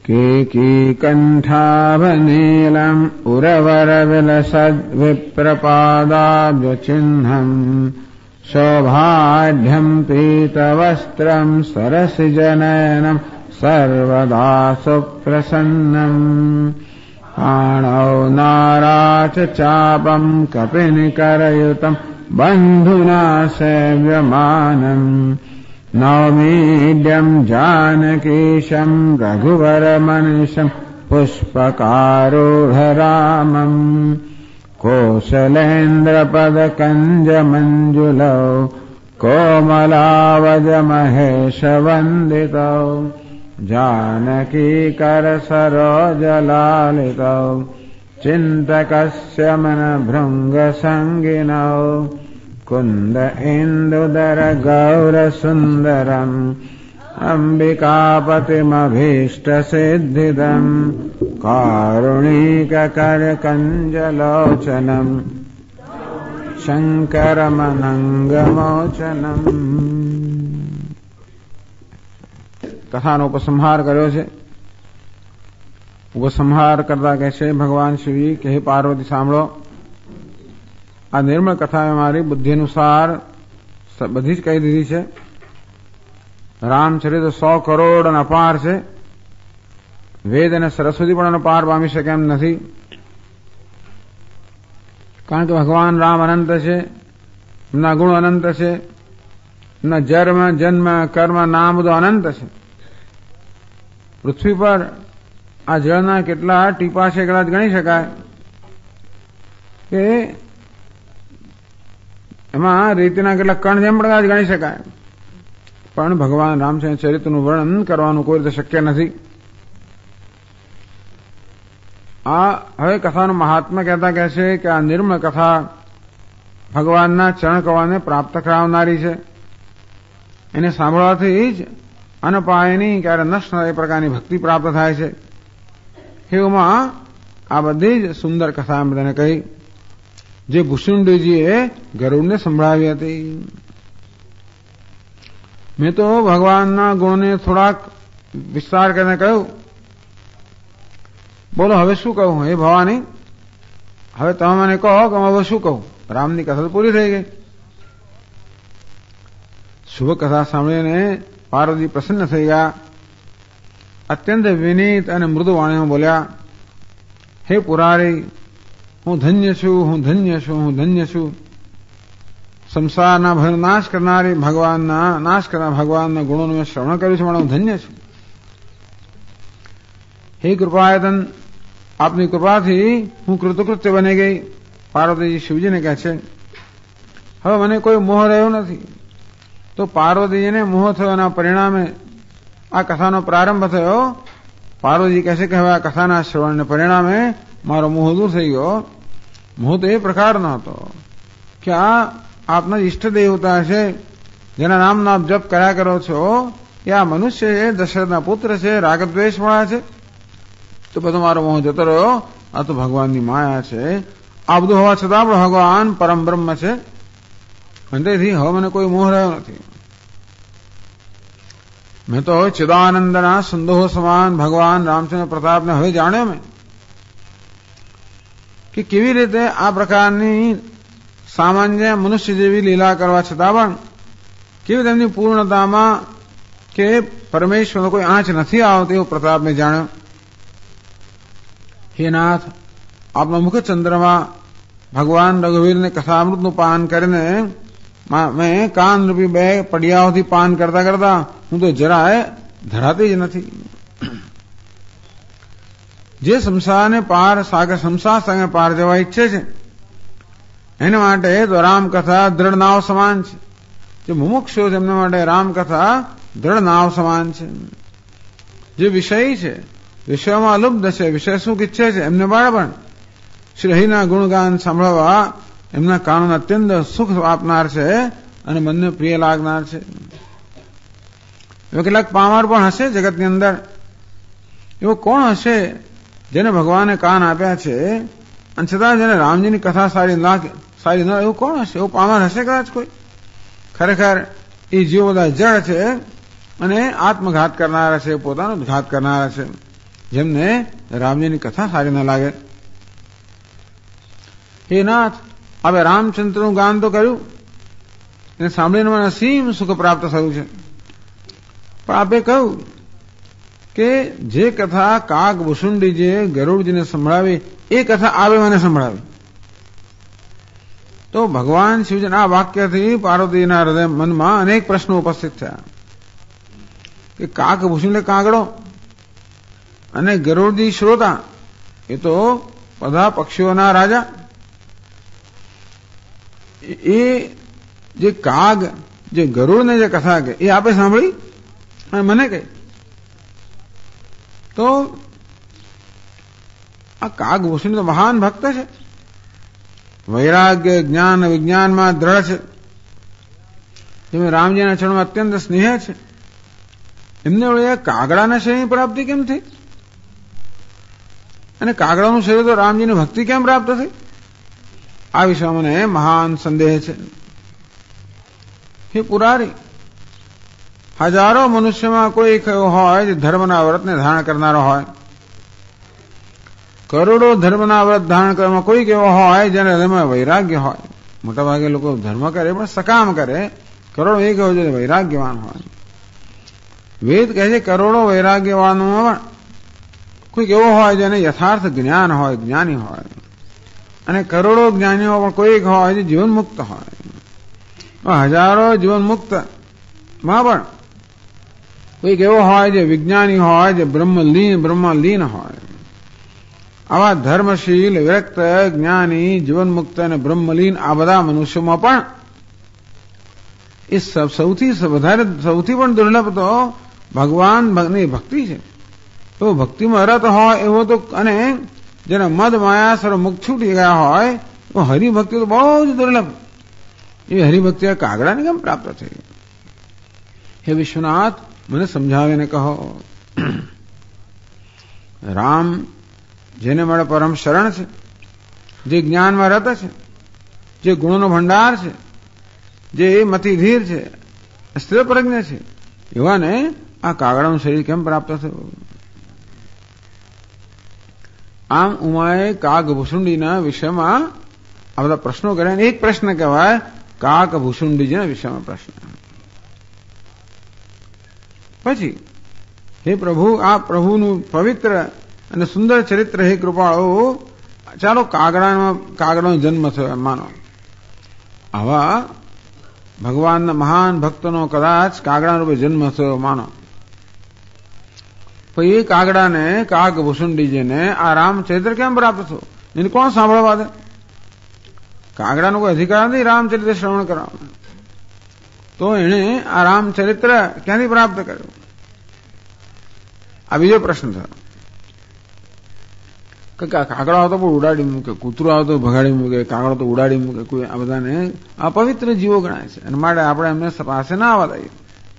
केकीकण्ठाभनीलम् उरवरविलसद्विप्रपादाब्जचिह्नम् शोभाढ्यम् पीतवस्त्रम् सरसिजनयनम् सर्वदा सुप्रसन्नम् पाणौ नाराचचापम् कपिनिकरयुतम् बन्धुना सेव्यमानम् नौमीड्यम् जानकीशम् रघुवरमनिशम् पुष्पकारूढरामम् कोसलेन्द्रपदकञ्जमञ्जुलौ कोमलावजमहेशवन्दितौ जानकीकरसरोजलालितौ चिन्तकस्य मनभृङ्गसङ्गिनौ कुन्द इन्दुदर गौरसुन्दरम् अम्बिकापतिमभीष्टसिद्धिदम् कारुणिककरकञ्जलोचनम् शङ्करमनङ्गमोचनम्। કથાનો ઉપસંહાર કર્યો છે. ઉપસંહાર કરતા કહે છે ભગવાન શિવ કે હે પાર્વતી સાંભળો, આ નિર્મળ કથા મારી બુદ્ધિ અનુસાર બધી જ કહી દીધી છે. રામચરિત્ર 100 કરોડ અને અપાર છે. વેદ અને સરસ્વતી પણ અપાર પામી શકે એમ નથી, કારણ કે ભગવાન રામ અનંત છે, એમના ગુણ અનંત છે, એમના જન્મ કર્મ નામ બધું અનંત છે. પૃથ્વી પર આ જળના કેટલા ટીપા છે કદાચ ગણી શકાય, કે એમાં રેતીના કેટલા કણ જેમ પણ કદાચ ગણી શકાય, પણ ભગવાન રામચંદ્ર ચરિત્રનું વર્ણન કરવાનું કોઈ રીતે શક્ય નથી. આ હવે કથાનું મહાત્મા કહેતા કહે છે કે આ નિર્મળ કથા ભગવાનના ચરણ કવાને પ્રાપ્ત કરાવનારી છે. એને સાંભળવાથી જ અનપાયની ક્યારે નષ્ટ એ પ્રકારની ભક્તિ પ્રાપ્ત થાય છે. એમાં આ બધી જ સુંદર કથા એમ બધાને કહી, જે ભૂષુંડીજીએ ગરુડને સંભળાવી હતી. મેં તો ભગવાનના ગુણને થોડાક વિસ્તાર કરીને કહ્યું. બોલો હવે શું કહું? હે ભવાની, હવે તમે મને કહો કે હવે શું કહું? રામની કથા તો પૂરી થઈ ગઈ. શુભ કથા સાંભળીને પાર્વતી પ્રસન્ન થઈ ગયા. અત્યંત વિનીત અને મૃદુ વાણીમાં બોલ્યા, હે પુરારી, હું ધન્ય છું, હું ધન્ય છું, હું ધન્ય છું. સંસારના ભયનો નાશ કરનારી ભગવાનના ગુણોનું મેં શ્રવણ કર્યું છે, પણ હું ધન્ય છું. હે કૃપાયતન, આપની કૃપાથી હું કૃતકૃત્ય બની ગઈ. પાર્વતીજી શિવજીને કહે છે, હવે મને કોઈ મોહ રહ્યો નથી. તો પાર્વતીજીને મોહ થયો, એના પરિણામે આ કથાનો પ્રારંભ થયો. પાર્વતી કહે છે કે હવે આ કથાના શ્રવણને પરિણામે મારો મોહ દૂર થઈ ગયો. મોહ તો એ પ્રકારનો હતો કે આ આપના ઇષ્ટ દેવતા છે, જેના નામનો આપ જપ કર્યા કરો છો, એ આ મનુષ્ય છે, દશરથના પુત્ર છે, રાગદ્વેષવાળા છે. તો બધો મારો મોહ જતો રહ્યો. આ તો ભગવાનની માયા છે. આ બધું હોવા છતાં પણ ભગવાન પરમ બ્રહ્મ છે, અને તેથી હવે મને કોઈ મોહ રહ્યો નથી. મેં તો ચિદાનંદના સંદોહ સમાન ભગવાન રામચંદ્ર પ્રતાપને હવે જાણ્યો મેં, કે કેવી રીતે આ પ્રકારની સામાન્ય મનુષ્ય જેવી લીલા કરવા છતાં પણ કેવી તેમની પૂર્ણતામાં કે પરમેશ્વરનો કોઈ આંચ નથી આવતી એવો પ્રતાપ મેં જાણ્યો. હે નાથ, આપનો મુખચંદ્રમાં ભગવાન રઘુવીરને કથામૃતનું પાન કરીને મેં કાન રૂપી 2 પડિયાઓથી પાન કરતા કરતા હું તો જરાય ધરાતી જ નથી. જે સંસારને પાર સંસાર સાગર પાર જવા ઈચ્છે છે, એના માટે તો રામકથા દ્રઢ નાવ સમાન છે. જે મુમુક્ષુ છે એમના માટે રામકથા દ્રઢ નાવ સમાન છે. જે વિષય છે, વિષયમાં લુબ્ધ છે, વિષય સુખ ઈચ્છે છે, એમને બાળપણ શ્રી હરિના ગુણગાન સાંભળવા એમના કાનોને અત્યંત સુખ આપનાર છે અને મનને પ્રિય લાગનાર છે. એવા કેટલાક પામર પણ હશે જગતની અંદર. એવો કોણ હશે જેને ભગવાને કાન આપ્યા છે અને છતાં જેને રામજીની કથા સારી ન, એવું કોણ હશે? એવું પામર હશે કદાચ કોઈ? ખરેખર એ જીવો બધા જળ છે અને આત્મઘાત કરનારા છે, પોતાનો ઘાત કરનારા છે. જેમને રામજીની કથા સારી ન લાગે. હે નાથ, હવે રામચંદ્રનું ગાન તો કર્યું, એને સાંભળીને મને અસીમ સુખ પ્રાપ્ત થયું છે. પણ આપે કહ્યું કે જે કથા કાગ ભુસુંડીજીએ ગરુડજીને સંભળાવી એ કથા આવે મને સંભળાવી. તો ભગવાન શિવજીના આ વાક્યથી પાર્વતીના હૃદય મનમાં અનેક પ્રશ્નો ઉપસ્થિત થયા કે કાગ ભૂસુંડે કાગડો અને ગરુડજી શ્રોતા, એ તો બધા પક્ષીઓના રાજા. એ જે કાગ જે ગરુડને જે કથા કે એ આપે સાંભળી અને મને કહી. તો આ કાગ ભૂષણ તો મહાન ભક્ત છે, વૈરાગ્ય જ્ઞાન વિજ્ઞાનમાં દ્રઢ છે, જેમ રામજીના ચરણમાં અત્યંત સ્નેહ છે. એમને વળી કાગડાના શરીરની પ્રાપ્તિ કેમ થઈ અને કાગડાનું શરીર તો રામજીની ભક્તિ કેમ પ્રાપ્ત થઈ? આ વિષયમાં મને મહાન સંદેહ છે. હે પુરારી, હજારો મનુષ્યમાં કોઈ એવો હોય જે ધર્મના વ્રતને ધારણ કરનારો હોય, કરોડો ધર્મના વ્રત ધારણ કરવામાં કોઈક એવો હોય જેને હૃદયમાં વૈરાગ્ય હોય. મોટાભાગે લોકો ધર્મ કરે પણ સકામ કરે, કરોડો એક એવો જે વૈરાગ્યવાન હોય. વેદ કહે છે કરોડો વૈરાગ્યવાનોમાં કોઈક એવો હોય જેને યથાર્થ જ્ઞાન હોય, જ્ઞાની હોય, અને કરોડો જ્ઞાનીઓ પણ કોઈક હોય જે જીવન મુક્ત હોય. હજારો જીવન મુક્ત માં પણ કોઈક એવો હોય જે વિજ્ઞાની હોય, જે બ્રહ્મલીન હોય. આવા ધર્મશીલ, વિરક્ત, જ્ઞાની, જીવન મુક્ત અને બ્રહ્મલીન આ બધા મનુષ્યોમાં પણ એ સૌથી પણ દુર્લભ તો ભગવાનની ભક્તિ છે. તો ભક્તિમાં રત હોય એવો તો, અને જેને મદ માયા સર્વ મુક્ત છૂટી ગયા હોય તો હરિભક્તિ તો બહુ જ દુર્લભ. એ હરિભક્તિ આ કાગડાને કેમ પ્રાપ્ત થઈ? હે વિશ્વનાથ, મને સમજાવીને કહો. રામ જેને મળે પરમ શરણ છે, જે જ્ઞાનમાં રત છે, જે ગુણોનો ભંડાર છે, જે મતિધીર છે, સ્થિર પ્રજ્ઞ છે, એવાને આ કાગડાનું શરીર કેમ પ્રાપ્ત થયું? આમ ઉમાએ કાગ ભૂસુંડીના વિષયમાં આ બધા પ્રશ્નો કર્યા. એક પ્રશ્ન કહેવાય કાગ ભૂસુંડીજીના વિષયમાં પ્રશ્ન. પછી હે પ્રભુ, આ પ્રભુનું પવિત્ર અને સુંદર ચરિત્ર, હે કૃપાળુ, ચાલો કાગડાનો જન્મ થયો માનો. આવા ભગવાનના મહાન ભક્તનો કદાચ કાગડા રૂપે જન્મ થયો માનો. પછી એ કાગડાને, કાગ ભૂસુંડીજીને આ રામચરિત્ર કેમ પ્રાપ્ત થયું? એને કોણ સાંભળવા દે? કાગડાનો કોઈ અધિકાર નથી રામચરિત્ર શ્રવણ કરવાનો. તો એણે આ રામચરિત્ર ક્યાંથી પ્રાપ્ત કર્યું? આ બીજો પ્રશ્ન થયો. કાગડો આવતો પણ ઉડાડી મૂકે, કૂતરો આવતો ભગાડી મૂકે, કાગડો તો ઉડાડી મૂકે. કોઈ આ બધાને આ પવિત્ર જીવો ગણાય છે અને માટે આપણે એમને પાસે ના આવવા દઈએ.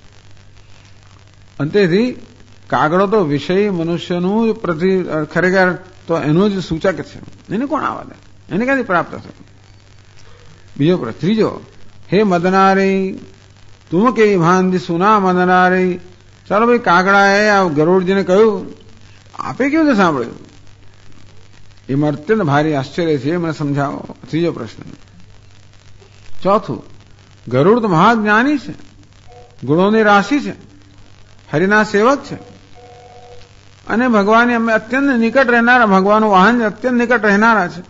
અંતેથી કાગડો તો વિષય મનુષ્યનું ખરેખર તો એનું જ સૂચક છે. એને કોણ આવવા દે? એને ક્યાંથી પ્રાપ્ત થયું? બીજો પ્રશ્ન. ત્રીજો, હે મદનારી, તું કેવી ભાંતિ સુના મદનારી. ચાલો ભાઈ, કાગડાએ આ ગરુડજીને કહ્યું, આપે કેવું રીતે સાંભળ્યું? એમાં અત્યંત ભારી આશ્ચર્ય છે, મને સમજાવો. ત્રીજો પ્રશ્ન. ચોથું, ગરુડ તો મહાજ્ઞાની છે, ગુણોની રાશિ છે, હરિના સેવક છે અને ભગવાનની અમે અત્યંત નિકટ રહેનારા, ભગવાનનું વાહન અત્યંત નિકટ રહેનારા છે.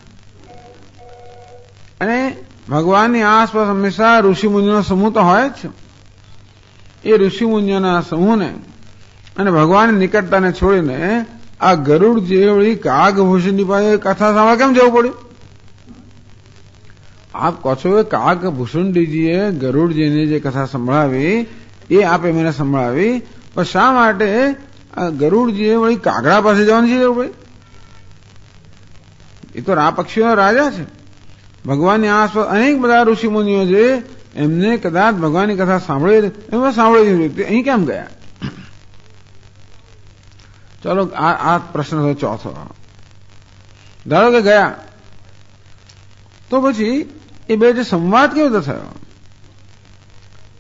અને ભગવાનની આસપાસ હંમેશા ઋષિમુનિઓનો સમૂહ તો હોય જ છે. એ ઋષિમુનિઓના સમૂહને અને ભગવાનની નિકટતાને છોડીને આ ગરુડ જેવડી કાગભૂષણની પાસે કથા સાંભળવા કેમ જવું પડ્યું? આપ કહો છો કે કાગભૂષણજીએ ગરુડજીની જે કથા સંભળાવી એ આપે મને સંભળાવી, પણ શા માટે આ ગરુડજીએ વળી કાગડા પાસે જવાની છે જરૂર પડી? એ તો પક્ષીઓના રાજા છે. ભગવાનની આસપાસ અનેક બધા ઋષિમુનિઓ છે, એમને કદાચ ભગવાનની કથા સાંભળી અહીં કેમ ગયા? ચાલો આ પ્રશ્ન થયો ચોથો. ધારો કે ગયા, તો પછી એ બે જે સંવાદ કેવો રીતે થયો?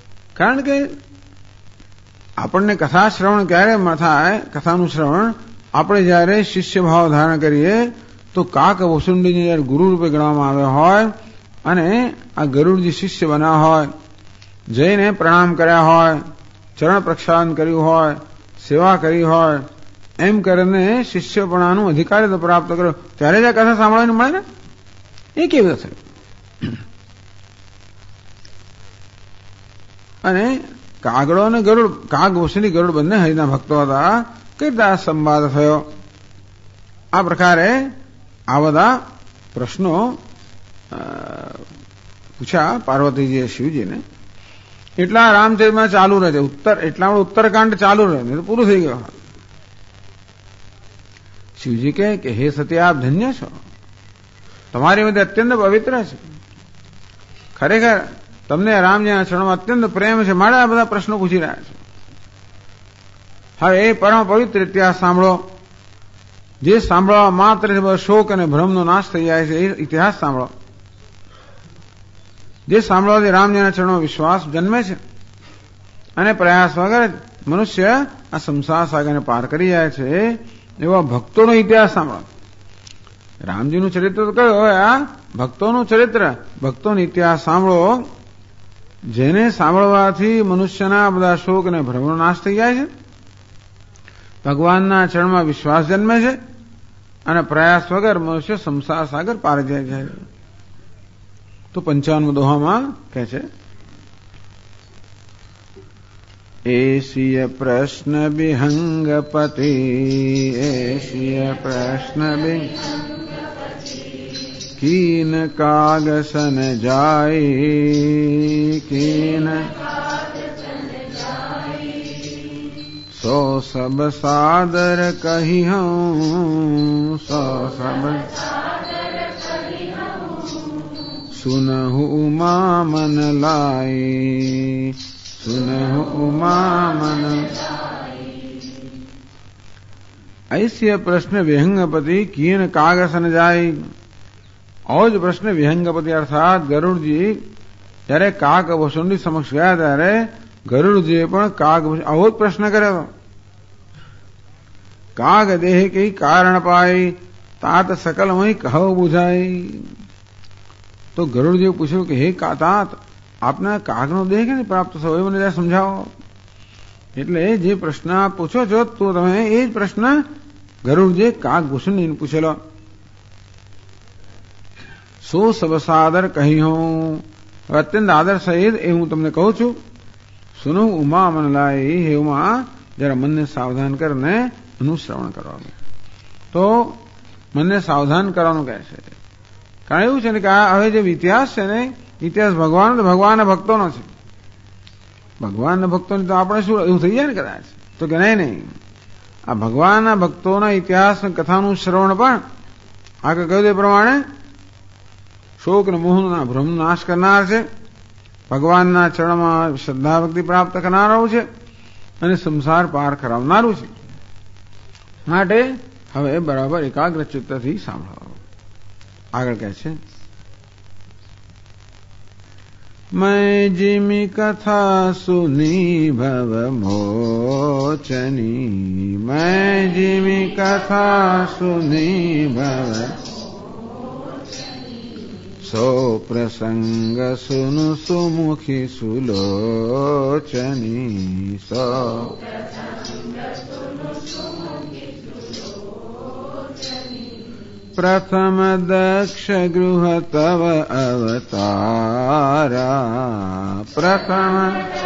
કારણ કે આપણને કથા શ્રવણ ક્યારે થાય? કથાનું શ્રવણ આપણે જ્યારે શિષ્ય ભાવ ધારણ કરીએ તો કાક વસુંડીને જ્યારે ગુરુ રૂપે ગણવામાં આવ્યા હોય અને આ ગરુડજી શિષ્ય બન્યા હોય, જઈને પ્રણામ કર્યા હોય, ચરણ પ્રક્ષાલન કર્યું હોય, સેવા કરી હોય, એમ કરીને શિષ્યપણાનું અધિકારી પ્રાપ્ત કર્યો ત્યારે જ આ કથા સાંભળવાની મળે ને. એ કેવી રીતે થયું? અને કાગડો અને ગરુડ, કાગ વસુંડી ગરુડ બંને હરિના ભક્તો હતા. કઈ રીતે આ સંવાદ થયો? આ પ્રકારે આ બધા પ્રશ્નો પૂછ્યા પાર્વતીજીએ શિવજીને. એટલા રામચરિતમાં ચાલુ રહે છે. એટલા ઉત્તરકાંડ ચાલુ રહે, તો પૂરું થઈ ગયું. શિવજી કહે કે હે સતી, આપ ધન્ય છો, તમારી મધ્ય અત્યંત પવિત્ર છે. ખરેખર તમને રામજીના ચરણમાં અત્યંત પ્રેમ છે, માટે આ બધા પ્રશ્નો પૂછી રહ્યા છે. હવે એ પરમ પવિત્ર ઇતિહાસ સાંભળો, જે સાંભળવા માત્ર શોક અને ભ્રમનો નાશ થઈ જાય છે. એ ઇતિહાસ સાંભળો, જે સાંભળવાથી રામજીના ચરણમાં વિશ્વાસ જન્મે છે અને પ્રયાસ વગર મનુષ્ય આ સંસાર સાગરને પાર કરી જાય છે. એવા ભક્તોનો ઇતિહાસ સાંભળો. રામજીનું ચરિત્ર તો કયું હોય? આ ભક્તોનું ચરિત્ર, ભક્તોનો ઇતિહાસ સાંભળો, જેને સાંભળવાથી મનુષ્યના બધા શોક અને ભ્રમનો નાશ થઈ જાય છે, ભગવાનના ચરણમાં વિશ્વાસ જન્મે છે અને પ્રયાસ વગર મનુષ્ય સંસાર સાગર પાર જાય છે. તો 55 દોહામાં કહે છે, એશિય પ્રશ્ન વિહંગપતિ, એશિય પ્રશ્ન कीन कागसन जाई, कीन सो सब सादर कही हूँ, सो सब सुनहु उमा मन लाई, सुनहु उमा मन. ऐसे प्रश्न विहंगपति कीन कागसन जाई. और जो प्रश्न विहंगपति अर्थात गरुड़जी जયારે કાગ વસુંડી સમક્ષ ગયા ત્યારે ગરુડજીએ પણ કાગ આવો જ પ્રશ્ન કર્યો. કાગ દેહ કઈ કારણ પાઈ, તાત સકલમય કહો બુઝાઈ. તો ગરુડજીએ પૂછ્યું કે હે તાત, આપને કાગનો દેહ ક્યાંથી પ્રાપ્ત થયો, એ મને જરા સમજાવો. એટલે જે પ્રશ્ન આપ પૂછો છો તો તમે એ જ પ્રશ્ન ગરુડજીએ કાગ વસુંડીને પૂછેલો. સો સબ સાદર કહી હું, અત્યંત આદર સહિત એ હું તમને કહું છું. સુનો ઉમા મન લાઈ, હે ઉમા જરા મનને સાવધાન કરીને અનુશ્રવણ કરવાનું. તો મનને સાવધાન કરવાનું કહે છે. કારણ એવું છે ને કે આ હવે જે ઇતિહાસ છે ને, ઇતિહાસ ભગવાનના ભક્તોનો છે. ભગવાનના ભક્તોની તો આપણે શું એવું થઈ જાય ને કદાચ, તો કે નહીં, આ ભગવાનના ભક્તોના ઇતિહાસ કથાનું શ્રવણ પણ આગળ કહ્યું તે પ્રમાણે શોક અને મોહના ભ્રમનો નાશ કરનાર છે, ભગવાનના ચરણમાં શ્રદ્ધા ભક્તિ પ્રાપ્ત કરનારું છે અને સંસાર પાર કરાવનારું છે. માટે હવે બરાબર એકાગ્ર ચિત્તથી સાંભળો. આગળ કહે છે, मैं जिमी कथा सुनी भव मोचनी, मैं जिमी कथा सुनी भव सो प्रसंग सुनु सुमुखी सुलोचनी, सो प्रथम दक्ष गृह तव अवतारा, प्रथम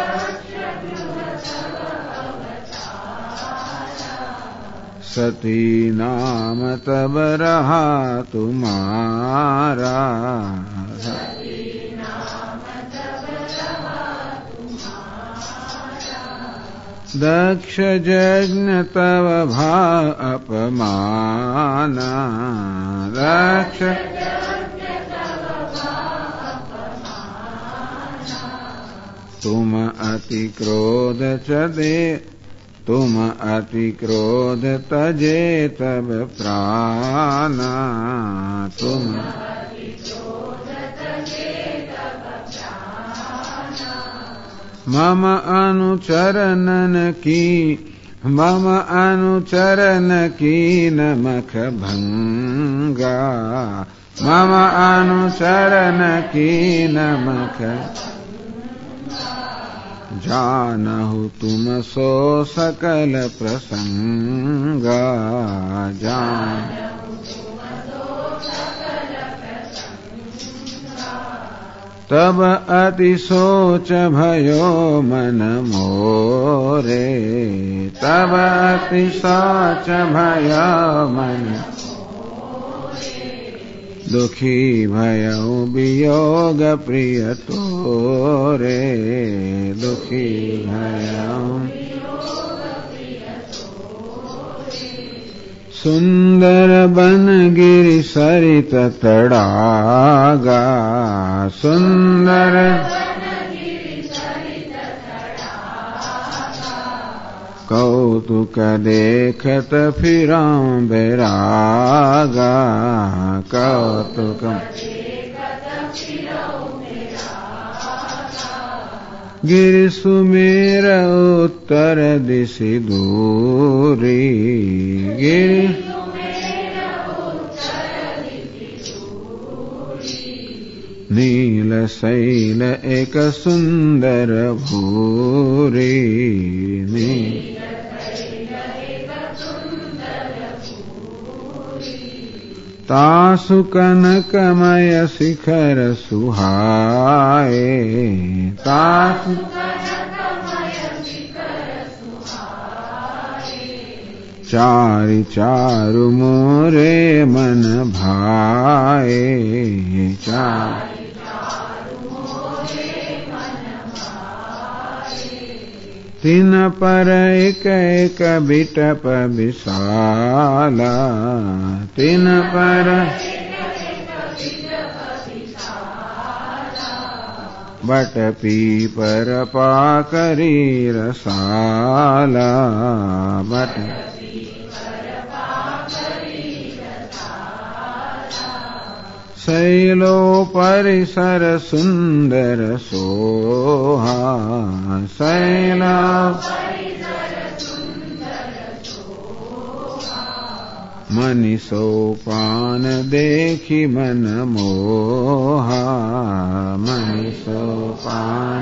सती नाम तब रहा तुम्हारा, दक्ष यज्ञ तव भा अपमाना, दक्ष तुम अति क्रोध चदे, तुम अति क्रोध तजे तब प्राणा, तुम मम अनुचरणन की मम अनुचरण कीन मख भंगा, मम अनुचरण कीन मख जानहु तुम सो सकल प्रसंगा, जान तब अति सोच भयो मन मोरे, तब अति सोच भयो मन दुखी भयो वियोग प्रिय तोरे, दुखी भयो सुंदर बन गिरि सरित तड़ागा, सुंदर कौतुक देखत फिरां बैरागा, कौतुक गिरि सुमेर उत्तर दिशि दूरी, गिरि नील शैल एक सुंदर भूरी, तासु कनकमय शिखर सुहाए, तासु चारि चारु मोरे मन भाए, तिन पर एक एक बिटप विशाला, तिन पर बट पीपर पाकरी रसाला, बट शैलो परिसर सुंदर सोहा, शैला मनि सोपान देखी मन मोहा, मनि सोपान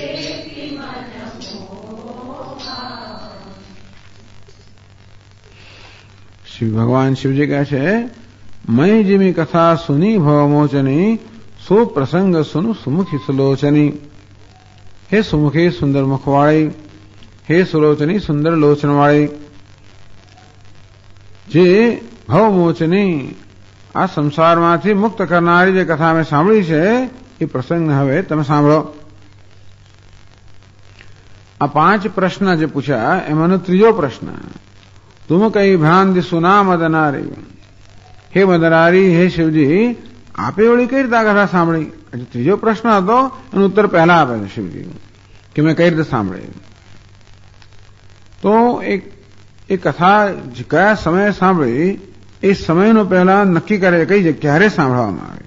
शिव भगवान शिव जी कहै છે मैं जिमी कथा सुनी भवमोचनी, सो प्रसंग सुनु सुमुखी सुलोचनी। हे सुमुखी सुंदर मुखवाड़ी, हे सुलोचनी सुंदर लोचनवाड़ी, जे भवमोचनी आ संसारमांथी मुक्त करनारी जे कथा में सांभળી છે એ પ્રસંગ હવે તમે સાંભળો। આ 5 પ્રશ્ન જે પૂછ્યા એમાંનો ત્રીજો પ્રશ્ન, तुम कई भ्रांति दिसुना मदनारी। हे मदनारी, हे शिवजी, आपे वળી કઈ રીતે કથા સાંભળી? ત્રીજો પ્રશ્ન હતો એનો ઉત્તર પહેલા આપે છે શિવજી કે મેં કઈ રીતે સાંભળી। તો એક કથા કયા સમયે સાંભળી એ સમયનો પહેલા નક્કી કરે કઈ ક્યારે સાંભળવામાં આવે।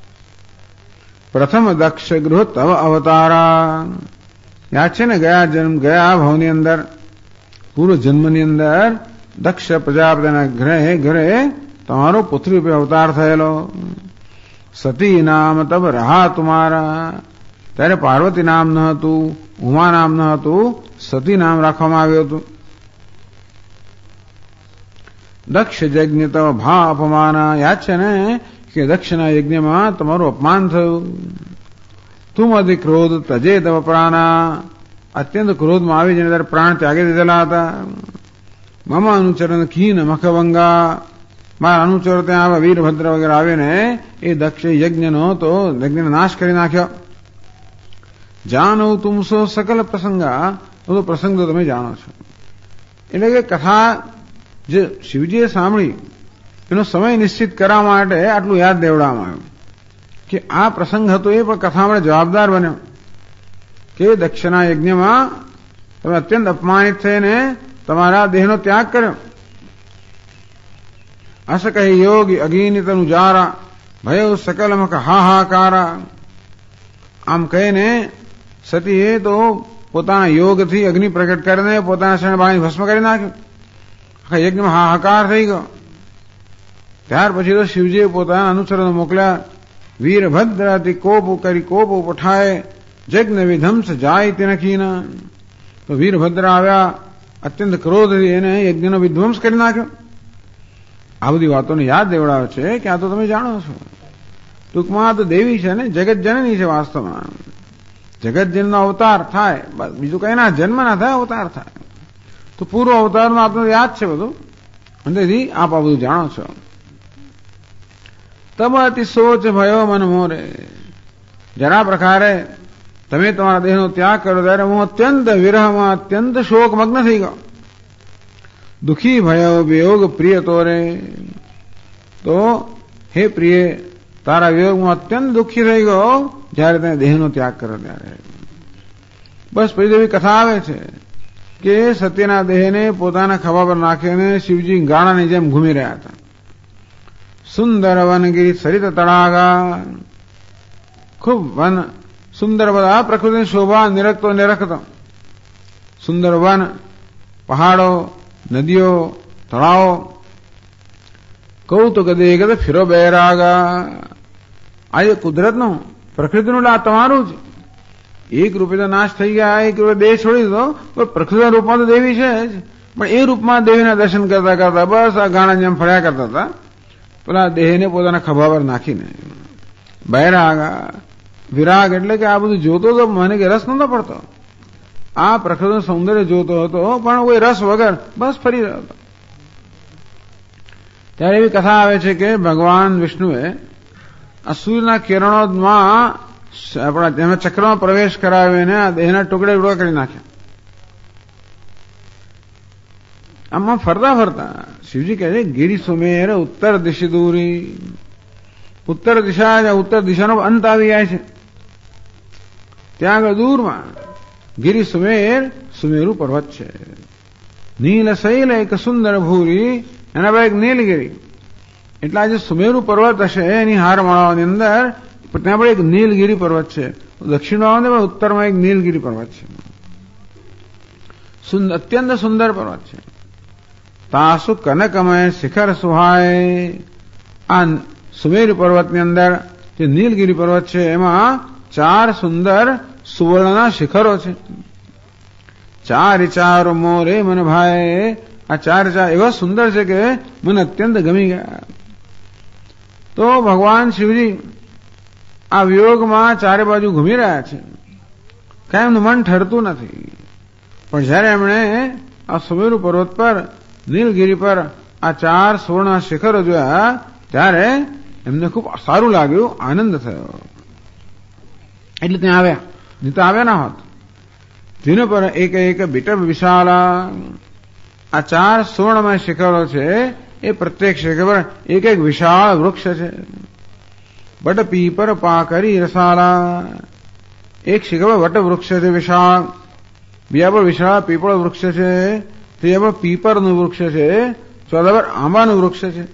પ્રથમ દક્ષ ગૃહ તવ અવતારા, યાદ છે ને ગયા ભાવની અંદર, પૂર્વ જન્મની અંદર દક્ષ પ્રજાપતિના ઘરે તમારો પુત્રી રૂપે અવતાર થયેલો। સતી નામ તબ રહા તુમારા, ત્યારે પાર્વતી નામ ન હતું, ઉમા નામ ન હતું, સતી નામ રાખવામાં આવ્યું હતું। દક્ષ યજ્ઞ તવ ભા અપમાના, યાદ છે ને કે દક્ષના યજ્ઞમાં તમારું અપમાન થયું। તુમ અધિ ક્રોધ તજે તવ પ્રાણા, અત્યંત ક્રોધમાં આવી જેને ત્યારે પ્રાણ ત્યાગી દીધેલા હતા। મમ અનુચરણ કીન મખભંગા, મારા અનુચરો ત્યાં આવા વીરભદ્ર વગેરે આવીને એ દક્ષ યજ્ઞનો તો યજ્ઞનો નાશ કરી નાખ્યો। જાણો તુમ સો સકલ પ્રસંગા, તો પ્રસંગ તો તમે જાણો છો। એટલે કે કથા જે શિવજીએ સાંભળી એનો સમય નિશ્ચિત કરવા માટે આટલું યાદ દેવડાવવામાં આવ્યું કે આ પ્રસંગ હતો એ પણ કથા માટે જવાબદાર બન્યો કે દક્ષના યજ્ઞમાં તમે અત્યંત અપમાનિત થઈને તમારા દેહનો ત્યાગ કર્યો। અસ કહી યોગી અગીનિત નુજારા, ભયો सकलमक हाहाकारा। આમ કહીને સતીએ તો પોતાના યોગથી અગ્નિ પ્રગટ કરીને પોતાના શરણબાણી ભસ્મ કરી નાખ્યું. આખા યજ્ઞમાં હાહાકાર થઈ ગયો. ત્યાર પછી તો શિવજીએ પોતાના અનુચરો મોકલ્યા. વીરભદ્રાથી કોપ કરી કોપ પઠાય જજ્ઞ વિધંસ જાય તે નખીના. તો વીરભદ્ર આવ્યા, અત્યંત ક્રોધથી એને યજ્ઞનો વિધ્વંસ કરી નાખ્યો. આ બધી વાતોને યાદ દેવડાવે છે કે આ તો તમે જાણો છો. ટૂંકમાં તો દેવી છે ને, જગત જનની છે વાસ્તવમાં. જગત જનનો અવતાર થાય, બીજું કઈ ના, જન્મ ના થાય, અવતાર થાય. તો પૂર્વ અવતારનો આપને યાદ છે બધું, અંદરથી આપ આ બધું જાણો છો. તબ અતિ સોચ ભયો મન મોરે. જરા પ્રકારે તમે તમારા દેહનો ત્યાગ કરો ત્યારે હું અત્યંત વિરહમાં અત્યંત શોકમગ્ન થઈ ગયો. દુઃખી ભયો વિયોગ પ્રિય તોરે. તો હે પ્રિય, તારા વિયોગમાં અત્યંત દુઃખી થઈ ગયો જયારે તમે દેહનો ત્યાગ કરો ત્યારે. બસ પછી એવી કથા આવે છે કે સત્યના દેહને પોતાના ખભા પર નાખીને શિવજી ગાણાની જેમ ઘૂમી રહ્યા હતા. સુંદર વનગીરી સરિત તળાગા. ખૂબ વન સુંદર, બધા પ્રકૃતિની શોભા નિરખતો નિરખતો. સુંદર વન, પહાડો, નદીઓ, તળાવો. કૌતુક દેગત ફિરો બેરાગા. આજે કુદરતનું, પ્રકૃતિનું આ તમારું જ. એક રૂપે તો નાશ થઈ ગયા, એક રૂપે દેહ છોડી દીધો, પણ પ્રકૃતિના રૂપમાં તો દેવી છે જ. પણ એ રૂપમાં દેવીના દર્શન કરતા કરતા બસ આ ગાણા જેમ ફર્યા કરતા હતા, પેલા દેહને પોતાના ખભા પર નાખીને. બૈરાગા, વિરાગ એટલે કે આ બધું જોતો તો મને કે રસ નતો પડતો. આ પ્રકૃતિનું સૌંદર્ય જોતો હતો પણ કોઈ રસ વગર બસ ફરી રહ્યો હતો. ત્યારે એવી કથા આવે છે કે ભગવાન વિષ્ણુએ આ સૂર્યના કિરણોમાં આપણા તેમાં ચક્રમાં પ્રવેશ કરાવીને આ દેહના ટુકડે ટુકડા કરી નાખ્યા. આમાં ફરતા ફરતા શિવજી કહે છે ગિરી સુમેર ઉત્તર દિશી દૂરી. ઉત્તર દિશાનો અંત આવી જાય છે. ત્યાં આગળ દૂરમાં ગિરી સુમેર, સુમેરુ પર્વત છે. નીલ શૈલ એક સુંદર ભૂરી, એના પર એક નીલગીરી. એટલે આ જે સુમેરુ પર્વત હશે એની હારમાળાઓની અંદર ત્યાં પણ એક નીલગીરી પર્વત છે. દક્ષિણમાં પણ ઉત્તરમાં એક નીલગીરી પર્વત છે. અત્યંત સુંદર પર્વત છે. તાસુ કનકમય શિખર સુહાય. આ સુમેરુ પર્વતની અંદર જે નીલગીરી પર્વત છે એમાં 4 સુંદર સુવર્ણના શિખરો છે. 4 મોરે મન ભાઈ. આ 4 એવા સુંદર છે કે મને અત્યંત ગમી ગયા. તો ભગવાન શિવજી આ વિયોગમાં ચારે બાજુ ઘૂમી રહ્યા છે. કાંઈ એમનું મન ઠરતું નથી. પણ જ્યારે એમણે આ સુમેરુ પર્વત પર, નીલગીરી પર આ 4 સુવર્ણ શિખરો જોયા ત્યારે એમને ખૂબ સારું લાગ્યું, આનંદ થયો. એટલે ત્યાં આવ્યા, નહીં તો આવ્યા ના હોત. જેના પર એક એક બીટબ વિશાળા. આ 4 સુવર્ણમય શિખરો છે એ પ્રત્યેક શિખર પર એક એક વિશાળ વૃક્ષ છે. વટ પીપર પાકરી રસાળા. એક શિખર પર વટ વૃક્ષ છે વિશાળ, બીજા પર વિશાળ પીપળ વૃક્ષ છે, ત્રીજા પર પીપરનું વૃક્ષ છે, ચોથા પર આંબાનું વૃક્ષ છે.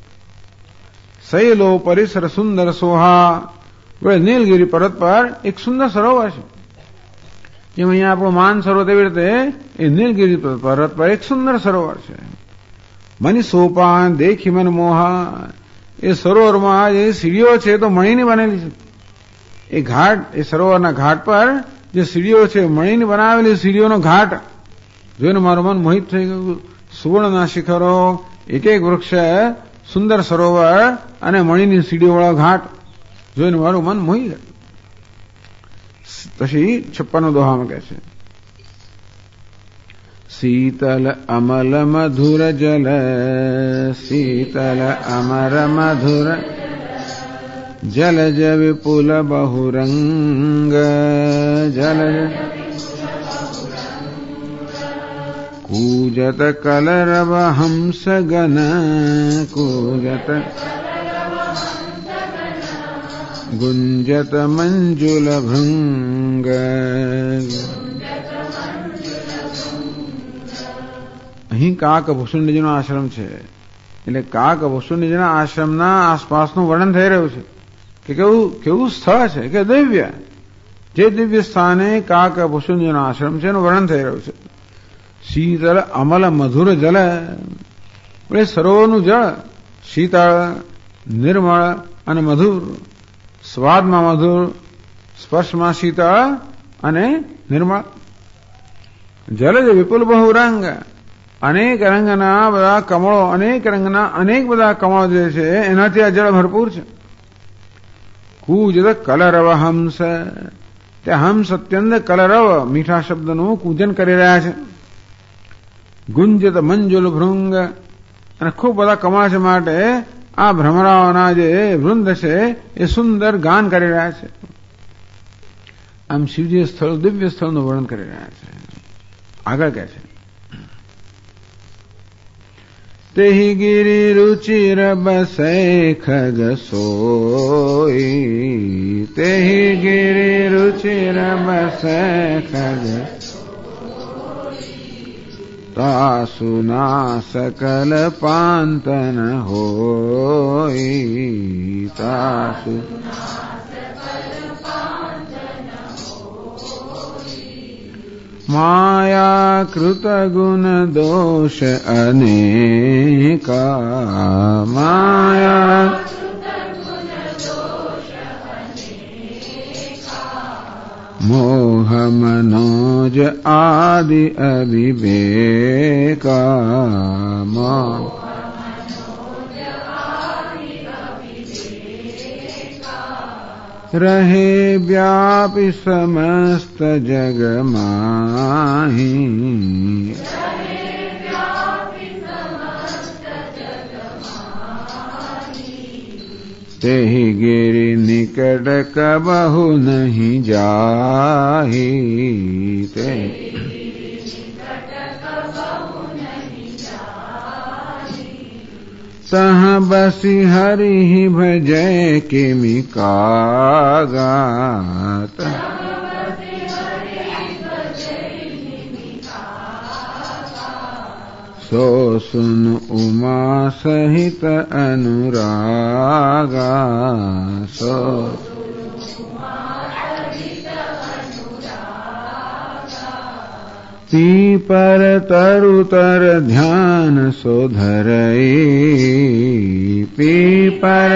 શૈલો પરિસર સુંદર સોહા. નીલગીરી પર્વત પર એક સુંદર સરોવર છે. જેમ અહીંયા આપણું માન સરોવર તેવી રીતે એ નીલગીરી પર્વત પર એક સુંદર સરોવર છે. મની સોપાન દેખી મન મોહા. એ સરોવરમાં જે સીડીઓ છે તો મણીની બનેલી છે. એ ઘાટ, એ સરોવરના ઘાટ પર જે સીડીઓ છે, મણીની બનાવેલી સીડીઓનો ઘાટ જોઈને મારું મન મોહિત થઈ ગયું. સુવર્ણના શિખરો, એક એક વૃક્ષ, સુંદર સરોવર અને મણીની સીડીઓવાળો ઘાટ જોઈને મારું મન મોહી ગયું. પછી 56 દોહામાં કહે છે શીતલ અમલ મધુર જલ. શીતલ અમર મધુર જલજ વિપુલ બહુરંગ. જલજ કૂજત કલરવ હંસ ગન. કૂજત ગુંજત મંજુલ ભૃંગ. અહીં કાકભૂષણજીનો આશ્રમ છે. એટલે કાકભૂષણજીના આશ્રમના આસપાસનું વર્ણન થઈ રહ્યું છે કે કેવું સ્થળ છે કે દિવ્ય. જે દિવ્ય સ્થાને કાક ભૂષુંજન આશ્રમ છે એનું વર્ણન થઈ રહ્યું છે. શીતળ અમલ મધુર જલ, એટલે સરોવરનું જળ શીતળ, નિર્મળ અને મધુર, સ્વાદમાં મધુર, સ્પર્શમાં શીતળ અને નિર્મળ. જલ જે વિપુલ બહુ રંગ, અનેક રંગના બધા કમળો, અનેક રંગના અનેક બધા કમળો જે છે એનાથી આ જળ ભરપૂર છે. કૂજત કલરવ હંસ, તે હંસ અત્યંત કલરવ મીઠા શબ્દનું કૂજન કરી રહ્યા છે. ગુંજત મંજુલ ભૃંગ, અને ખૂબ બધા કમળ છે માટે આ ભ્રમરાઓના જે વૃંદ છે એ સુંદર ગાન કરી રહ્યા છે. આમ શિવજી સ્થળ, દિવ્ય સ્થળનું વર્ણન કરી રહ્યા છે. આગળ કહે છે, તેહી ગિરી રુચિર બસે ખગ સોઈ, તેહી ગિરી રુચિર બસે ખગ તાસુના સકલ પાંતન હોઈ, તાસુ માયા કૃત ગુણ દોષ અનેકા, માયા મોહ મનોજ આદિ અવિવેકા, રહે વ્યાપી સમસ્ત જગ માહી, તેહી ગિરી નિકટ કબહુ નહીં જાહી, તે તહ બસી હરિ ભજય કિમિ કાગાત, સો સુન ઉમા સહિત અનુરાગા, સો પી પર તરુતર ધ્યાન સો ધરઈ, પી પર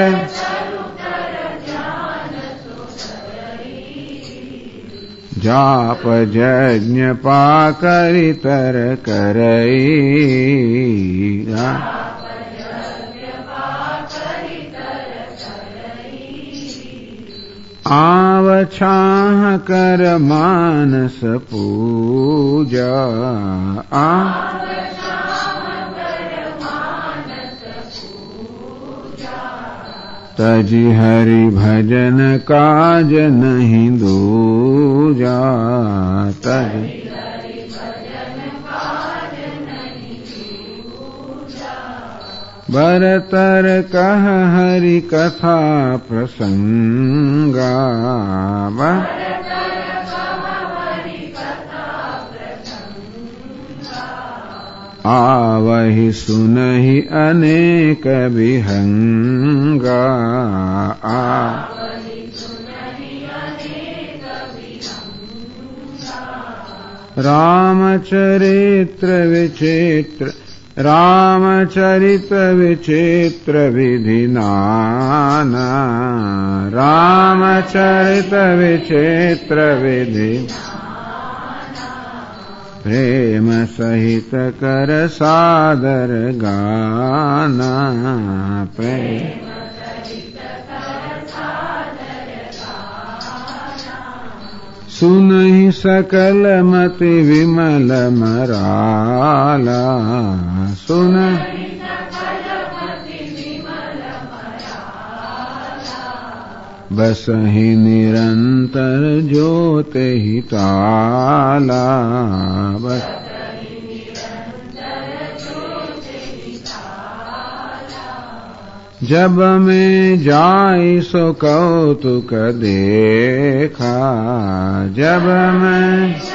જાપ યજ્ઞ પાકરી તર કરઈ, આવ છાહ કર માનસ પૂજા, તજી હરિ ભજન કાજ નહીં દૂજા, તજી બરતર કહ હરિ કથા પ્રસંગા, आवहि सुनहि अनेक विहंगा, रामचरित्र विचित्र, रामचरित विचित्र विधि नाना, रामचरित विचित्र विधि प्रेम सहित कर सादर गाना, प्रेम सुनहि सकल मति विमल मराला, सुन बसहि निरंतर ज्योति ही ताला, बस जब मैं जाई सो कौतुक देखा, जब मैं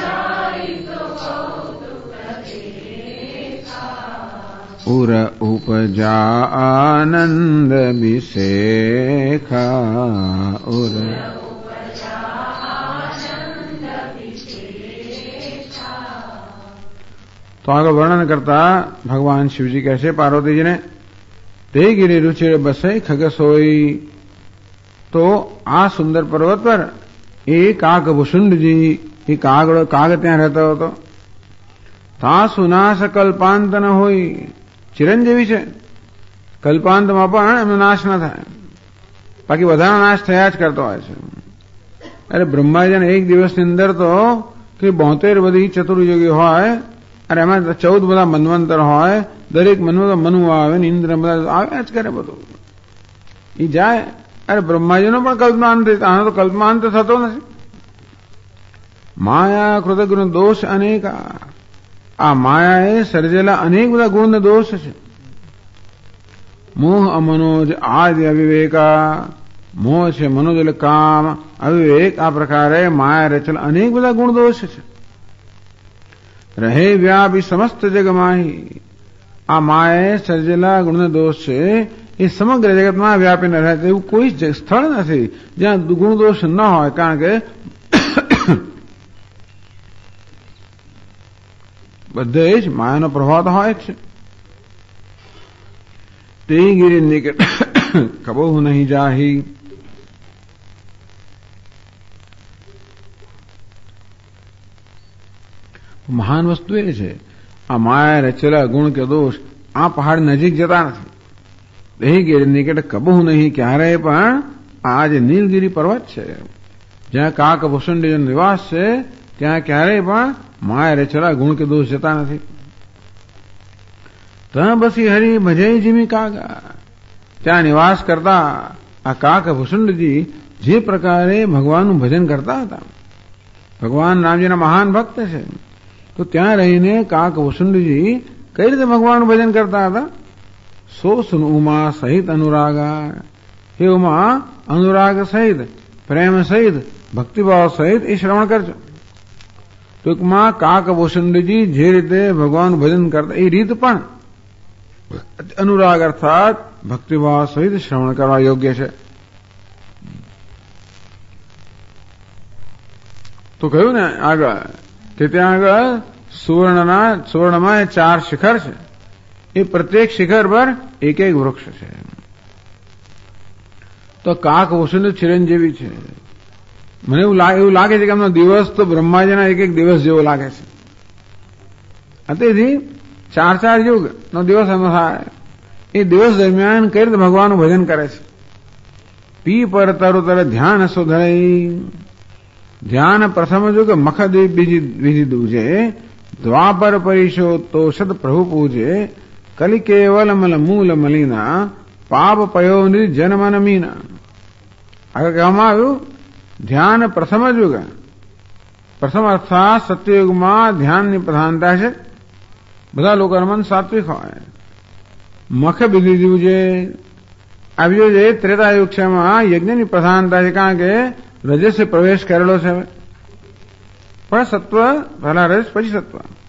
उर उपजा आनंद विसेखा, उर तो આગળ વર્ણન કરતા ભગવાન શિવજી કહે છે પાર્વતીજીને, તે ગિરી રુચિર બસે ખગસોઈ. તો આ સુંદર પર્વત પર એ કાગભૂષુંડજી, એ કાગ ત્યાં રહેતો હતો. તા સુનાશ કલ્પાંત ન હોય, ચિરંજીવી છે, કલ્પાંતમાં પણ એમનો નાશ ન થાય. બાકી બધાનો નાશ થયા જ કરતો હોય છે. અરે બ્રહ્માજીને એક દિવસની અંદર તો કે 72 બધી ચતુર્યુગી હોય, અને એમાં 14 બધા મન્વંતર હોય, દરેક મન્વંતર મનુ આવે ને ઇન્દ્ર બધા આવ્યા જ કરે બધું. એ જાય. અરે બ્રહ્માજીનો પણ કલ્પનાંત, આનો તો કલ્પનાંત થતો નથી. માયા કૃતજ્ઞ દોષ અનેક, આ માયાએ સર્જેલા અનેક બધા ગુણ દોષ છે. મોહ અમનોજ આદિ અવિવેકા, મોહ છે મનોજ એટલે કામ, અવિવેક, આ પ્રકારે માયા રચેલા અનેક બધા ગુણ દોષ છે. રહે વ્યાપી સમસ્ત જગમાહી, આ માયાએ સર્જેલા ગુણ દોષ છે એ સમગ્ર જગતમાં વ્યાપી ન રહે. એવું કોઈ સ્થળ નથી જ્યાં ગુણ દોષ ન હોય, કારણ કે બધે જ માયાનો પ્રભાવ તો હોય જ છે. તે ગિરી નિકટ કબહુ નહીં જાહી. મહાન વસ્તુ એ છે, આ માયા રચેલા ગુણ કે દોષ આ પહાડ નજીક જતા નથી. તે ગિરી નિકટ કબહુ નહીં, ક્યારેય પણ આ જે નીલગિરી પર્વત છે જ્યાં કાકભૂષુંડીનો નિવાસ છે ત્યાં ક્યારેય પણ માયા રચેલા ગુણ કે દોષ જતા નથી. ત્યાં બસી હરી ભજય જીમી કાગા, ત્યાં નિવાસ કરતા આ કાકભૂષુંડજી જે પ્રકારે ભગવાનનું ભજન કરતા હતા, ભગવાન રામજીના મહાન ભક્ત છે, તો ત્યાં રહીને કાકભૂષુંડજી કઈ રીતે ભગવાનનું ભજન કરતા હતા. સો સુન ઉમા સહિત અનુરાગા, હે ઉમા અનુરાગ સહિત, પ્રેમ સહિત, ભક્તિભાવ સહિત એ શ્રવણ કરજો. ટૂંકમાં કાકભૂષુંડજી જે રીતે ભગવાનનું ભજન કરતા એ રીત પણ અનુરાગ અર્થાત ભક્તિભાવ સહિત શ્રવણ કરવા યોગ્ય છે. તો કહ્યું ને આગળ કે ત્યાં આગળ સુવર્ણમાં 4 શિખર છે, એ પ્રત્યેક શિખર પર એક એક વૃક્ષ છે. તો કાકભૂષુંડ ચિરંજીવી છે. મને એવું લાગે છે કે એમનો દિવસ તો બ્રહ્માજીના એક દિવસ જેવો લાગે છે. તેથી 4 યુગ નો દિવસ એનો થાય. એ દિવસ દરમિયાન કઈ રીતે ભગવાનનું ભજન કરે છે. પી પર તરુતર ધ્યાન સુધરાઈ, ધ્યાન પ્રથમ યુગ મખ વિધિ દૂજે, દ્વાપર પરિશો તોષદ પ્રભુ પૂજે, કલિ કેવલ મલ મૂલ મલિના, પાપ પયો જન્મન મીના. આગળ કહેવામાં આવ્યું ધ્યાન પ્રથમ યુગ, પ્રથમ અર્થાત સત્યયુગમાં ધ્યાનની પ્રધાનતા છે. બધા લોકોનું મન સાત્વિક હોય. મખ બીજી દૂજે, આ બીજો જે ત્રેતાયુગ છે એમાં યજ્ઞની પ્રધાનતા છે, કારણ કે રજસે પ્રવેશ કરેલો છે. પણ સત્વ પહેલા રજસ પછી સત્વ.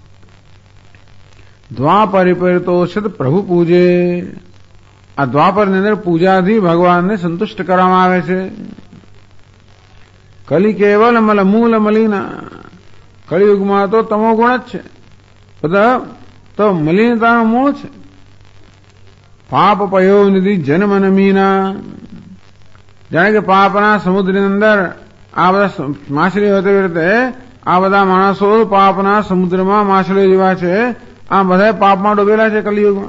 દ્વાપર પરિતોષિત પ્રભુ પૂજે, આ દ્વાપરની અંદર પૂજાથી ભગવાનને સંતુષ્ટ કરવામાં આવે છે. કલિ કેવલ મલ મૂલ મલિના, કળિયુગમાં તો તમો ગુણ જ છે, બધા તો મલિનતાનું મૂળ છે. પાપ પયો નિધિ જન્મન મીના, જાણે કે પાપના સમુદ્રની અંદર આ બધા માછલીઓ હતી રીતે આ બધા માણસો પાપના સમુદ્રમાં માછલીઓ જેવા છે. આ બધા પાપમાં ડૂબેલા છે કલિયુગમાં.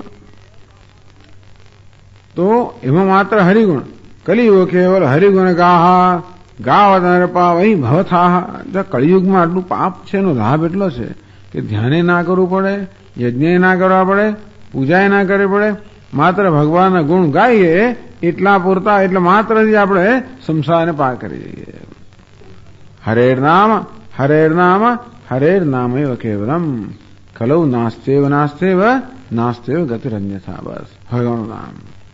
તો એમાં માત્ર હરિગુણ, કલિયુગ કેવલ હરિગુણ ગાહા, ગાવત નરપા વહી ભવથાહ. કળિયુગમાં આટલું પાપ છે, એનો લાભ એટલો છે કે ધ્યાને ના કરવું પડે, યજ્ઞે ના કરવા પડે, પૂજાએ ના કરવી પડે, માત્ર ભગવાનના ગુણ ગાઈએ એટલા પૂરતા, એટલે માત્ર જ આપણે સંસારને પાર કરી જઈએ. હરેર નામ હરેર નામ હરેર નામ એવ કેવલમ, કલૌ નાસ્તેવ નાસ્તેવ નાસ્તેવ ગતિરન્યથા. બસ ભગવાનનું નામ.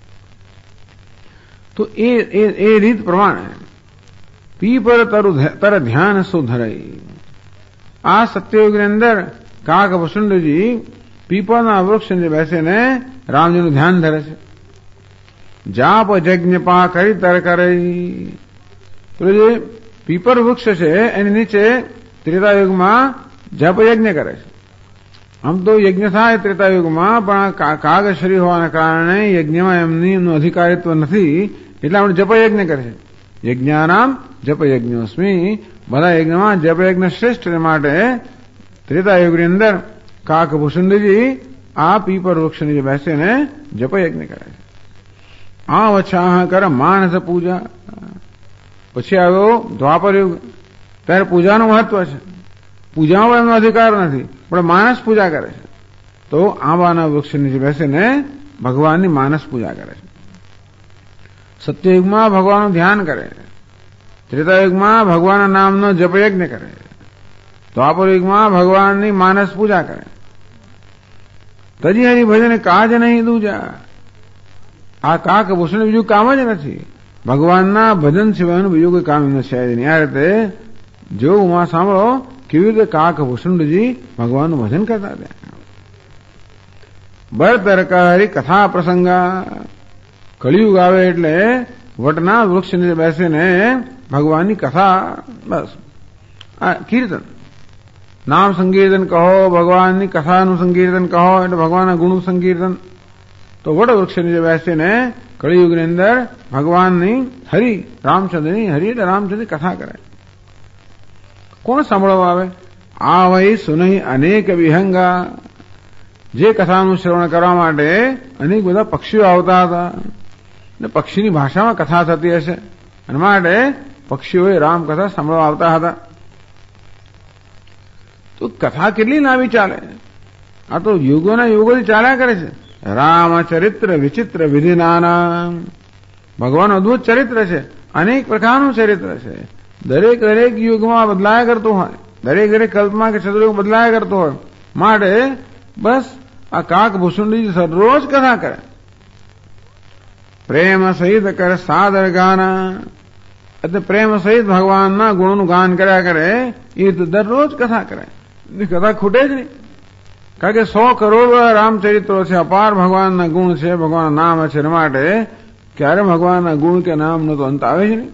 તો એ રીત પ્રમાણે પી પર તર ધ્યાન સુધરાઈ. આ સત્યયુગની અંદર કાકભૂષુંડજી પીપળના વૃક્ષ નીચે બેસીને રામજીનું ધ્યાન ધરે છે. જાપ યજ્ઞ પા કરી તર કરી. તો જે પીપર વૃક્ષ છે એની નીચે ત્રેતાયુગમાં જપ યજ્ઞ કરે છે. આમ તો યજ્ઞ થાય ત્રેતાયુગમાં, પણ કાગ શરીર હોવાના કારણે યજ્ઞમાં એમનું અધિકારીત્વ નથી, એટલે આપણે જપયજ્ઞ કરે છે. યજ્ઞાનામ જપયજ્ઞોસ્મી, બધા યજ્ઞમાં જપયજ્ઞ શ્રેષ્ઠ માટે ત્રેતાયુગની અંદર કાકભૂષણજી આ પીપર વૃક્ષ નીચે બેસીને જપયજ્ઞ કરે છે. આ વચ્છાહ કર માનસ પૂજા. પછી આવ્યો દ્વાપર યુગ, ત્યારે પૂજાનું મહત્વ છે. પૂજામાં એમનો અધિકાર નથી, પણ માનસ પૂજા કરે છે. તો આંબાના વૃક્ષ નીચે બેસીને ભગવાનની માનસ પૂજા કરે છે. સત્યયુગમાં ભગવાનનું ધ્યાન કરે, ત્રેતાયુગમાં ભગવાનના નામનો જપયજ્ઞ કરે, દ્વાપર યુગમાં ભગવાનની માનસ પૂજા કરે. તજી હરિ ભજન કાજ નહીં દૂજા. આ કાકભૂષણ બીજું કામ જ નથી, ભગવાનના ભજન સિવાયનું બીજું કોઈ કામ એમને છે જ નહીં. આ રીતે જો ઉમા સાંભળો કેવી રીતે કાકભૂષણજી ભગવાનનું ભજન કરતા હતા. બર તરકારી કથા પ્રસંગા. કળિયુગ આવે એટલે વટના વૃક્ષ નીચે બેસીને ભગવાનની કથા, બસ આ કીર્તન, નામ સંકીર્તન કહો, ભગવાનની કથાનું સંકીર્તન કહો, એટલે ભગવાનના ગુણનું સંકીર્તન. તો વડ વૃક્ષ નીચે બેસીને કળિયુગની અંદર ભગવાનની રામચંદ્રની એટલે રામચંદ્રની કથા કરે. કોણ સાંભળવા આવે? આ વહી સુનહી અનેક વિહંગા. જે કથાનું શ્રવણ કરવા માટે અનેક બધા પક્ષીઓ આવતા હતા, અને પક્ષીની ભાષામાં કથા થતી હશે, અને માટે પક્ષીઓએ રામકથા સાંભળવા આવતા હતા. તો કથા કેટલી લાંબી ચાલે? આ તો યુગોના યુગોથી ચાલ્યા કરે છે. રામચરિત્ર વિચિત્ર વિધિનાના. ભગવાન અદભુત ચરિત્ર છે, અનેક પ્રકારનું ચરિત્ર છે. દરેક યુગમાં બદલાયા કરતું હોય, દરેક કલ્પમાં કે ચતુર્યુગ બદલાયા કરતો હોય, માટે બસ આ કાકભૂષણજી દરરોજ કથા કરે. પ્રેમ સહિત કરે સાદર ગાના. એટલે પ્રેમ સહિત ભગવાનના ગુણોનું ગાન કર્યા કરે. એ તો દરરોજ કથા કરે, કથા ખૂટે જ નહીં. કારણ કે 100 કરોડ રામચરિત્રો છે, અપાર ભગવાનના ગુણ છે, ભગવાનના નામ છે, એના માટે ક્યારે ભગવાનના ગુણ કે નામનો તો અંત આવે છે નહીં.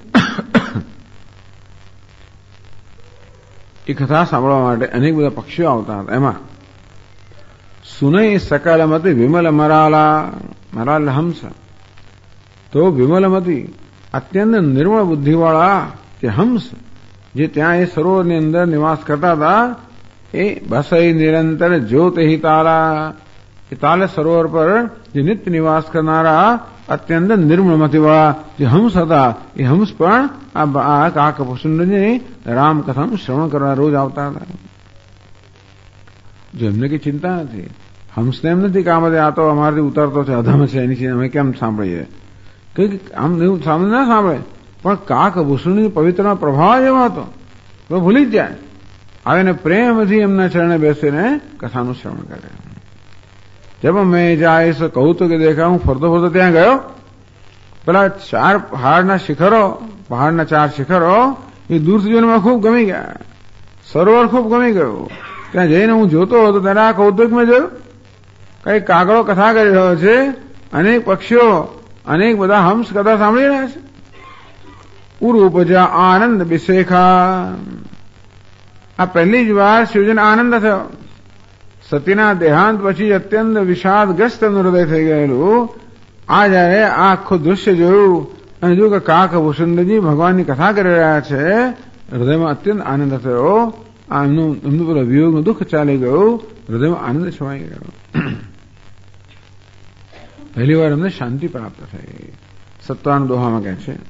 એ કથા સાંભળવા માટે અનેક બધા પક્ષીઓ આવતા હતા. એમાં સુનય સકલમતી વિમલ મરાલ હંસ. તો વિમલમતી અત્યંત નિર્મળ બુદ્ધિવાળા જે હંસ, જે ત્યાં એ સરોવરની અંદર નિવાસ કરતા હતા, એ બસઈ નિરંતર જ્યોતિ તારા. એ તાલે સરોવર પર જે નિત્ય નિવાસ કરનારા અત્યંત નિર્મળમતીવાળા જે હંસ હતા, એ હંસ પણ આ કાકભૂષણની રામકથાનું શ્રવણ કરવા રોજ આવતા હતા. જો એમને કઈ ચિંતા નથી, હંસને એમ નથી કે આ તો અમારાથી ઉતરતો છે, અધમ છે, એની અમે કેમ સાંભળીએ, કઈ આમ એવું સાંભળે ના સાંભળે. પણ કાકભૂષણની પવિત્ર પ્રભાવ એવો હતો, તો ભૂલી જ જાય. આવીને પ્રેમથી એમના ચરણે બેસીને કથાનું શ્રવણ કરે. જબ મેં જાય કૌતુક દેખા. હું ફરતો ત્યાં ગયો, પેલા 4 પહાડના 4 શિખરો એ દૂરથી જોઈને મને ખૂબ ગમી ગયા. સરોવર ખૂબ ગમી ગયું. ત્યાં જઈને હું જોતો હતો ત્યારે આ કૌતુક મેં જોયું. કઈ કાગડો કથા કરી રહ્યો છે, અનેક પક્ષીઓ, અનેક બધા હંસ કથા સાંભળી રહ્યા છે. ઉપજા આનંદ બિશેખા. આ પહેલી જ વાર શિવજીને આનંદ થયો. સતીના દેહાંત પછી અત્યંત વિષાદગ્રસ્ત હૃદય થઈ ગયેલું. આ જયારે આ આખું દૃશ્ય જોયું અને જોયું કે કાકભૂષણજી ભગવાનની કથા કરી રહ્યા છે, હૃદયમાં અત્યંત આનંદ થયો. આ એમનું પેલો વિયોગનું દુઃખ ચાલી ગયું, હૃદયમાં આનંદ છવાઈ ગયો. પહેલી વાર અમને શાંતિ પ્રાપ્ત થઈ. 57 દોહામાં કહે છે,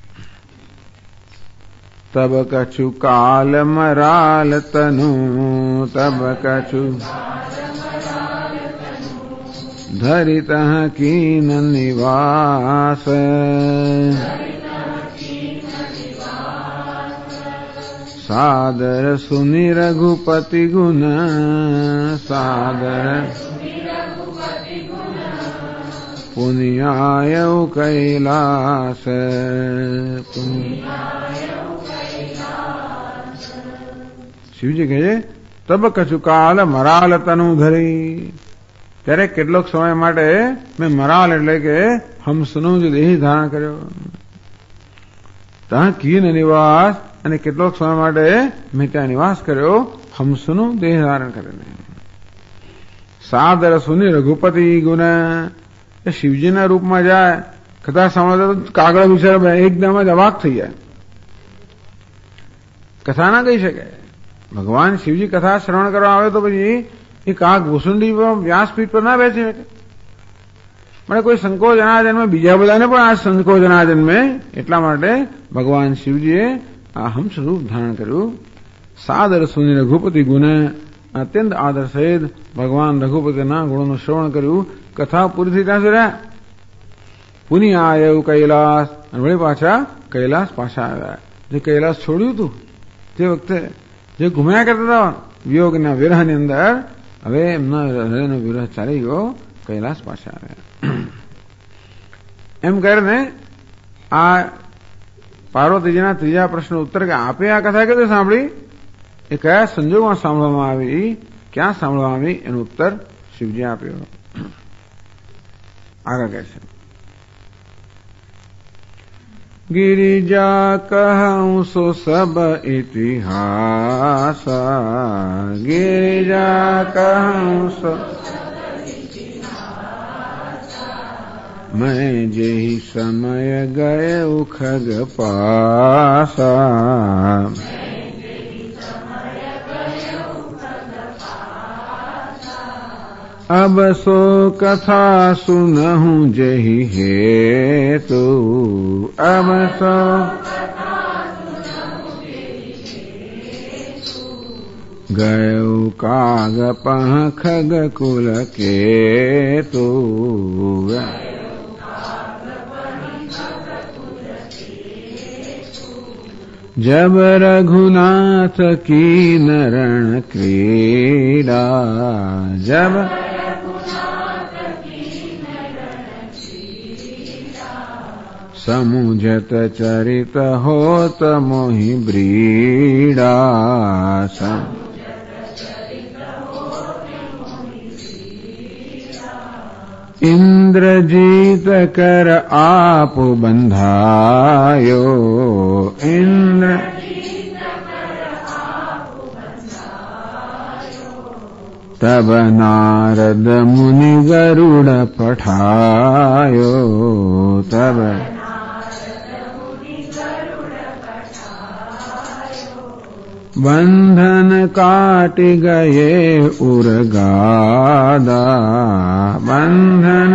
તબ કછુ કાલ મરાલ તનુ, તબ કછુ ધરિત કીન નિવાસ. સાદર સુનિ રઘુપતિ ગુણ, સાદર પુનિયાય કૈલાસ. શિવજી કહે છે, તબ કછુ કાલ મરાલ તનુ ધરી. ત્યારે કેટલોક સમય માટે મેં મરાલ એટલે કે હંસનું જે દેહ ધારણ કર્યો. ત્યાં કીન નિવાસ, અને કેટલોક સમય માટે મેં ત્યાં નિવાસ કર્યો હંસનું દેહ ધારણ કરીને. સાદર સુની રઘુપતિ ગુણ. એ શિવજીના રૂપમાં જાય, કથા સાંભળતા તો કાગળ બિચારા એકદમ જ અવાક થઈ જાય. કથા ના કહી શકે. ભગવાન શિવજી કથા શ્રવણ કરવા આવે તો પછી એ કાગ ભૂસુંડી વ્યાસપીઠ પર ના બેસી શકે. મને કોઈ સંકોચ ના જન્મે, બીજા બધાને પણ આ સંકોચ ના જન્મે. એટલા માટે ભગવાન શિવજીએ આ હંસ રૂપ ધારણ કર્યું. સાદર સુની રઘુપતિ ગુણ. અત્યંત આદર સહિત ભગવાન રઘુપતિના ગુણોનું શ્રવણ કર્યું. કથા પૂરી થઈ ત્યાં સુધી રહ્યા. પુની આયુ કૈલાસ. અને વળી પાછા કૈલાસ પાછા આવ્યા. જે કૈલાસ છોડ્યું હતું તે વખતે જે ઘુમ્યા કરતા હતા વિયોગના વિરહની અંદર, હવે એમના હૃદયનો વિરહ ચાલી ગયો. કૈલાસ પાછા આવ્યા. એમ કરીને આ પાર્વતીજીના ત્રીજા પ્રશ્ન ઉત્તર કે આપે આ કથા કેવી સાંભળી, એ કયા સંજોગમાં સાંભળવામાં આવી, ક્યાં સાંભળવામાં આવી, એનો ઉત્તર શિવજી આપ્યો. આગળ કહે છે, गिरिजा कहूं सो सब इतिहास, गिरिजा कहूं सो मैं जही समय गए खग पासा, अब सो कथा सुनहूं जही हेतु, अब सो गयो काग पह खग कुल केतु, जब रघुनाथ की नरण क्रीड़ा, जब समुझत चरित होत मोहि ब्रीड़ा, इंद्रजीत कर आप बंधायो, इंद्र तब नारद मुनि गरुड़ पठायो, तब बंधन काट गए उर्गादा, बंधन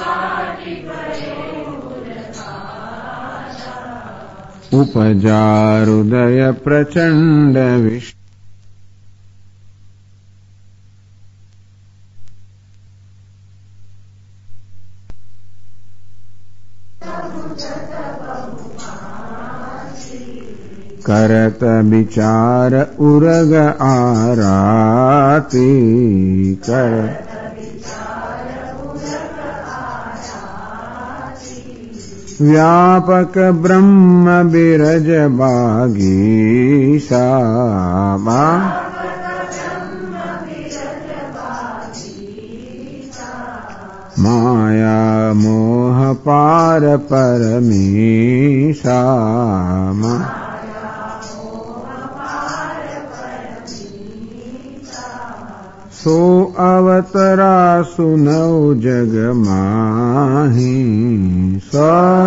उपजा हृदय प्रचंड विष्णु, करत विचार उरग आराती, कर व्यापक ब्रह्म बिरज बागीसा, माया मोह पार परमीसा, सो अवतरा सुनौ जग माही, सो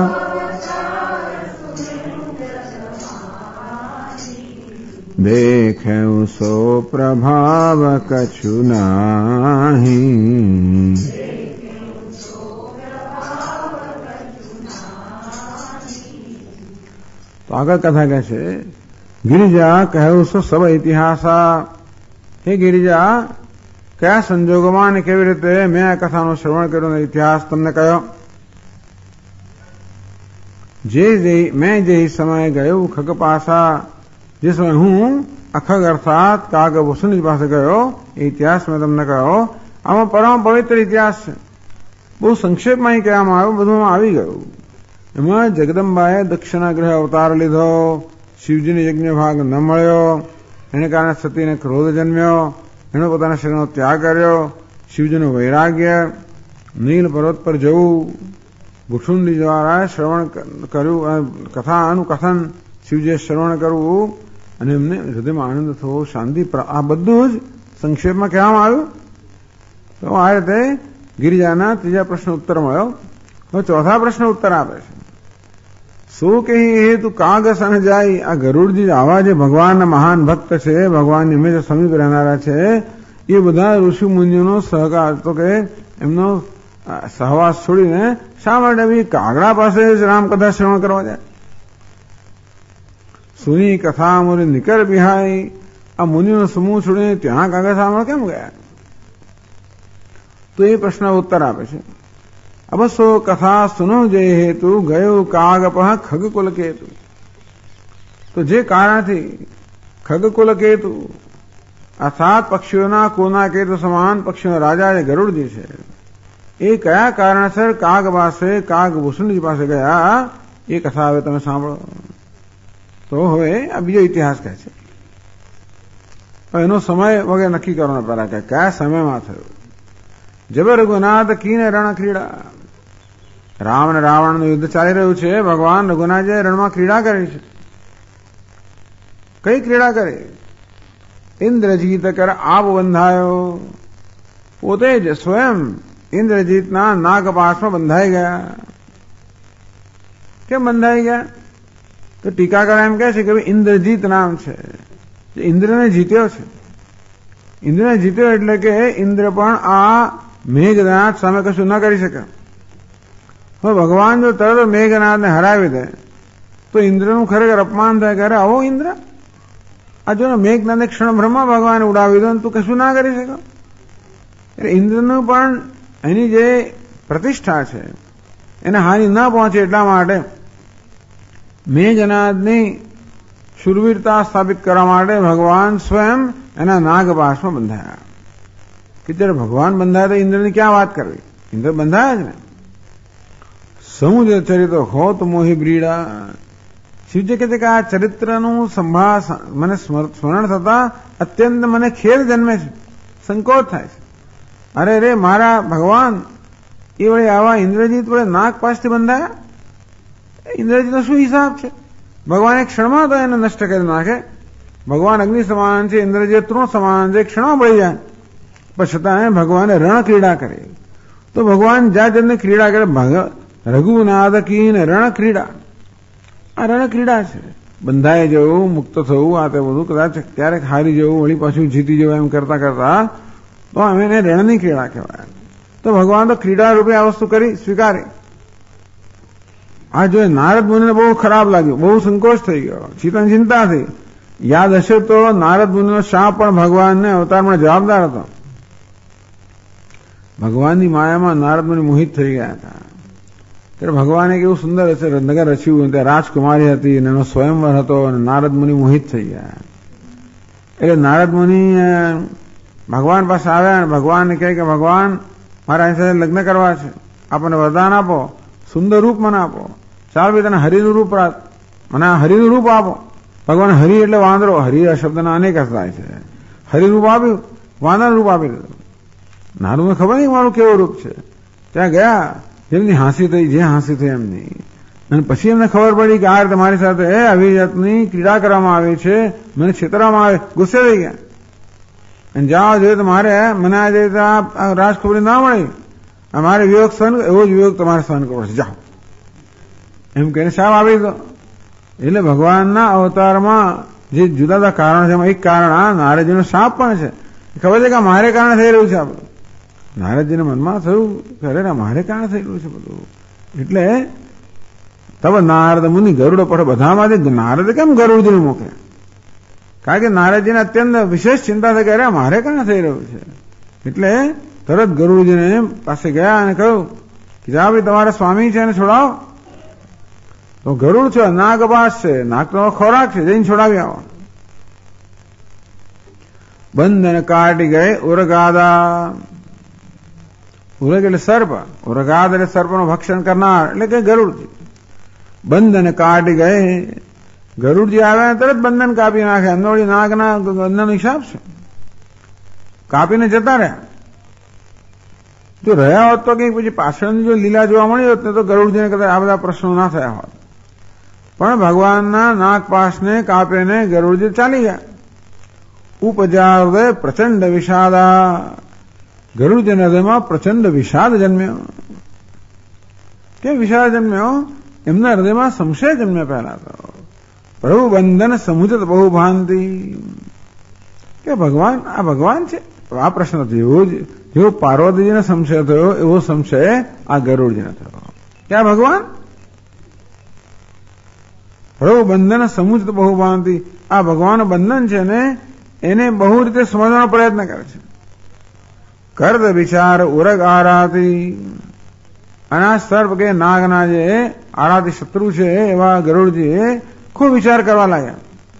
देखौ सो प्रभाव कछु नाही, तो आगे कथा कैसे, गिरिजा कहु सो सब इतिहासा. हे गिरिजा, કયા સંજોગોમાં અને કેવી રીતે મેં આ કથાનું શ્રવણ કર્યું અને ઇતિહાસ તમને કહ્યો. મેં જે સમય ગયો ખગપાસા, જે સમય હું અખગ અર્થાત કાગ વસુની પાસે ગયો, એ ઇતિહાસ મેં તમને કહ્યો. આમાં પરમ પવિત્ર ઇતિહાસ છે. બહુ સંક્ષેપમાં અહીં કહેવામાં આવ્યું, બધું આવી ગયું. એમાં જગદંબાએ દક્ષિણા ગ્રહ અવતાર લીધો, શિવજીને યજ્ઞ ભાગ ન મળ્યો, એને કારણે સતીને ક્રોધ જન્મ્યો, એણે પોતાના શરીરનો ત્યાગ કર્યો, શિવજીનું વૈરાગ્ય, નીલ પર્વત પર જવું, ભુક્ષુંડી દ્વારા શ્રવણ કર્યું, કથાનું કથન શિવજીએ શ્રવણ કરવું અને એમને હૃદયમાં આનંદ થવો, શાંતિ, આ બધું જ સંક્ષેપમાં કહેવામાં આવ્યું. તો આ રીતે ગિરિજાના ત્રીજા પ્રશ્ન ઉત્તર મળ્યો. હવે ચોથા પ્રશ્ન ઉત્તર આપે છે. શું કે હેતુ કાગ સન જાય. આ ગરુડજી આવા જે ભગવાનના મહાન ભક્ત છે, ભગવાનની હંમેશા સમીપ રહેનારા છે, એ બધા ઋષિ મુનિઓનો સહકાર તો કે એમનો સહવાસ છોડીને શા માટે બી કાગડા પાસે જ રામકથા શ્રવણ કરવા જાય? સુની કથા મોરી નિકર બિહાઈ. આ મુનિનો સમૂહ છોડીને ત્યાં કાગડા સાંભળવા કેમ ગયા? તો એ પ્રશ્ન ઉત્તર આપે છે. અવસો કથા સુનો જય હેતુ ગયો કાગપહ ખગકુલ કેતુ. તો જે કારણથી ખગકુલ કેતુ આ 7 પક્ષીઓના કુળના કેતુ સમાન પક્ષીઓના રાજા જે ગરુડજી છે, એ કયા કારણસર કાગ પાસે કાગભૂષણજી પાસે ગયા, એ કથા હવે તમે સાંભળો. તો હવે આ બીજો ઇતિહાસ કહે છે. એનો સમય વગેરે નક્કી કરવાનો પહેલા કે કયા સમયમાં થયું. જબ રઘુનાથ કીને રણ ક્રીડા. રામ અને રાવણનું યુદ્ધ ચાલી રહ્યું છે. ભગવાન રઘુનાથે રણમાં ક્રીડા કરી છે. કઈ ક્રીડા કરી? ઇન્દ્રજીત કર આપ બંધાયો. પોતે જ સ્વયં ઇન્દ્રજીતના નાગપાશમાં બંધાઈ ગયા. કેમ બંધાઈ ગયા? તો ટીકાકાર એમ કહે છે કે ઇન્દ્રજીત નામ છે, ઇન્દ્રને જીત્યો છે. ઇન્દ્રને જીત્યો એટલે કે ઇન્દ્ર પણ આ મેઘનાથ સામે કશું ન કરી શકે. હવે ભગવાન જો તરત મેઘનાથને હરાવી દે તો ઇન્દ્રનું ખરેખર અપમાન થાય. કે આવો ઇન્દ્ર, આ જો ને મેઘનાથને ક્ષણભરમાં ભગવાન ઉડાવી દો, તું કશું ના કરી શકો. એટલે ઇન્દ્રનું પણ એની જે પ્રતિષ્ઠા છે એને હાનિ ન પહોંચે એટલા માટે મેઘનાથની શૂરવીરતા સ્થાપિત કરવા માટે ભગવાન સ્વયં એના નાગપાશમાં બંધાયા. કે જ્યારે ભગવાન બંધાયા તો ઇન્દ્રની ક્યાં વાત કરવી? ઇન્દ્ર બંધાયા જ ને. સમુદ્ર ચરિત્ર હોત મોહી બ્રીડા. શિવજી કહે છે કે આ ચરિત્રનું મને સ્મરણ થતા અત્યંત મને ખેદ જન્મે છે, સંકોચ થાય છે. અરે રે મારા ભગવાન એ વડે આવા ઇન્દ્રજીત વડે નાગપાશથી બંધાયા. ઇન્દ્રજીતનો શું હિસાબ છે? ભગવાન એક ક્ષણમાં તો એને નષ્ટ કરી નાખે. ભગવાન અગ્નિ સમાન છે, ઇન્દ્રજીત તૃણ સમાન છે, ક્ષણમાં બળી જાય. પણ છતાં ભગવાને રણ ક્રીડા કરી. તો ભગવાન જ્યાં જઈને ક્રીડા કરે, રઘુનાથ કીન રણ ક્રીડા. આ રણ ક્રીડા છે. બંધાઈ જવું, મુક્ત થવું, આ તે બધું કદાચ ક્યારેક હારી જવું, વળી પાછું જીતી જવું, એમ કરતા કરતા તો અમે એને રણની ક્રીડા કહેવાય. તો ભગવાન તો ક્રીડા રૂપે આ વસ્તુ કરી સ્વીકારી. આ જો નારદ મુનિને બહુ ખરાબ લાગ્યું, બહુ સંકોચ થઈ ગયો, ચિંતા થઈ. યાદ હશે તો નારદ મુનિનો શાપ પણ ભગવાનને અવતારમાં જવાબદાર હતો. ભગવાનની માયામાં નારદ મુનિ મોહિત થઈ ગયા હતા. ત્યારે ભગવાને કેવું સુંદર નગર રચ્યું. ત્યાં રાજકુમારી હતી અને એનો સ્વયંવર હતો અને નારદ મુનિ મોહિત થઈ ગયા. એટલે નારદ મુનિ ભગવાન પાસે આવ્યા અને ભગવાનને કહે કે ભગવાન મારા એની સાથે લગ્ન કરવા છે, આપણને વરદાન આપો, સુંદર રૂપ મને આપો. ચાલ ભાઈ તને હરિનું રૂપ મને હરિનું રૂપ આપો. ભગવાન હરિ એટલે વાંદરો. હરિ આ શબ્દના અનેક અર્થ થાય છે. હરિરૂપ આપ્યું, વાંદરા રૂપ આપી દીધું. નારુને ખબર નહીં મારું કેવું રૂપ છે. ત્યાં ગયા, જેમની હાંસી થઈ, જે હાંસી થઈ એમની. અને પછી એમને ખબર પડી કે આ રીતે મારી સાથે આવી જાતની ક્રીડા કરવામાં આવી છે, મને છેતરવામાં આવે, ગુસ્સે થઈ ગયા. અને જાઓ જોઈએ તો મને આજે રાજખબરી ના મળી, મારે વિયોગ સહન, એવો જ વિયોગ તમારે સહન કરવો છે, જાઓ એમ કહીને શાપ આપી દો. એટલે ભગવાનના અવતારમાં જે જુદા જુદા કારણો છે એમાં એક કારણ આ નારદજીનો શાપ પણ છે. ખબર છે કે મારે કારણે થઈ રહ્યું છે આ બધું. નારદજીને મનમાં થયું કે અરે મારે કારણે થઈ રહ્યું છે બધું. એટલે તબ નારદ મુનિ ગરુડ પઠ. બધામાંથી નારદ કેમ ગરુડજીને મોકલે? કારણ કે નારદજીને અત્યંત વિશેષ ચિંતા થઈ કે અરે મારે કારણે થઈ રહ્યું છે. એટલે તરત ગરુડજીને પાસે ગયા અને કહ્યું કે જા ભાઈ તમારા સ્વામી છે એને છોડાવો. તો ગરુડ છે, નાગપાશ છે, નાગનો ખોરાક છે, જઈને છોડાવી આવો. બંધન કાઢી ગયે ઉરગાદા. ઉરગ એટલે સર્પ, ઉરગાદ એટલે સર્પનું ભક્ષણ કરનાર એટલે કે ગરુડજી. બંધન કાઢી ગયે. ગરુડજી આવ્યા તરત બંધન કાપી નાખે. અંદોળી નાગના બંધનનો હિસાબ છે. કાપીને જતા રહ્યા. જો રહ્યા હોત તો કંઈક પછી પાછળની જો લીલા જોવા મળી હોત ને તો ગરુડજીને કદાચ આ બધા પ્રશ્નો ના થયા હોત. પણ ભગવાનના નાગપાશને કાપીને ગરુડજી ચાલી ગયા. ઉપજાવે પ્રચંડ વિષાદા. ગરુડજીના હૃદયમાં પ્રચંડ વિષાદ જન્મ્યો. કેમ વિષાદ જન્મ્યો? એમના હૃદયમાં સંશય જન્મ્યો પહેલા તો. પ્રભુ બંધન સમુચિત બહુ ભાંતિ, કે ભગવાન આ ભગવાન છે? આ પ્રશ્ન થયો. જેવો પાર્વતીજીને સંશય થયો એવો સંશય આ ગરુડજીને થયો કે આ ભગવાન? પ્રભુ બંધન સમુચિત બહુ ભાંતિ, આ ભગવાન બંધન છે ને એને બહુ રીતે સમજવાનો પ્રયત્ન કરે છે. કર્દ વિચાર ઉરગ આરાતી, અને આ સર્પ કે નાગના જે આરાતી શત્રુ છે એવા ગરુડજી ખૂબ વિચાર કરવા લાગ્યા.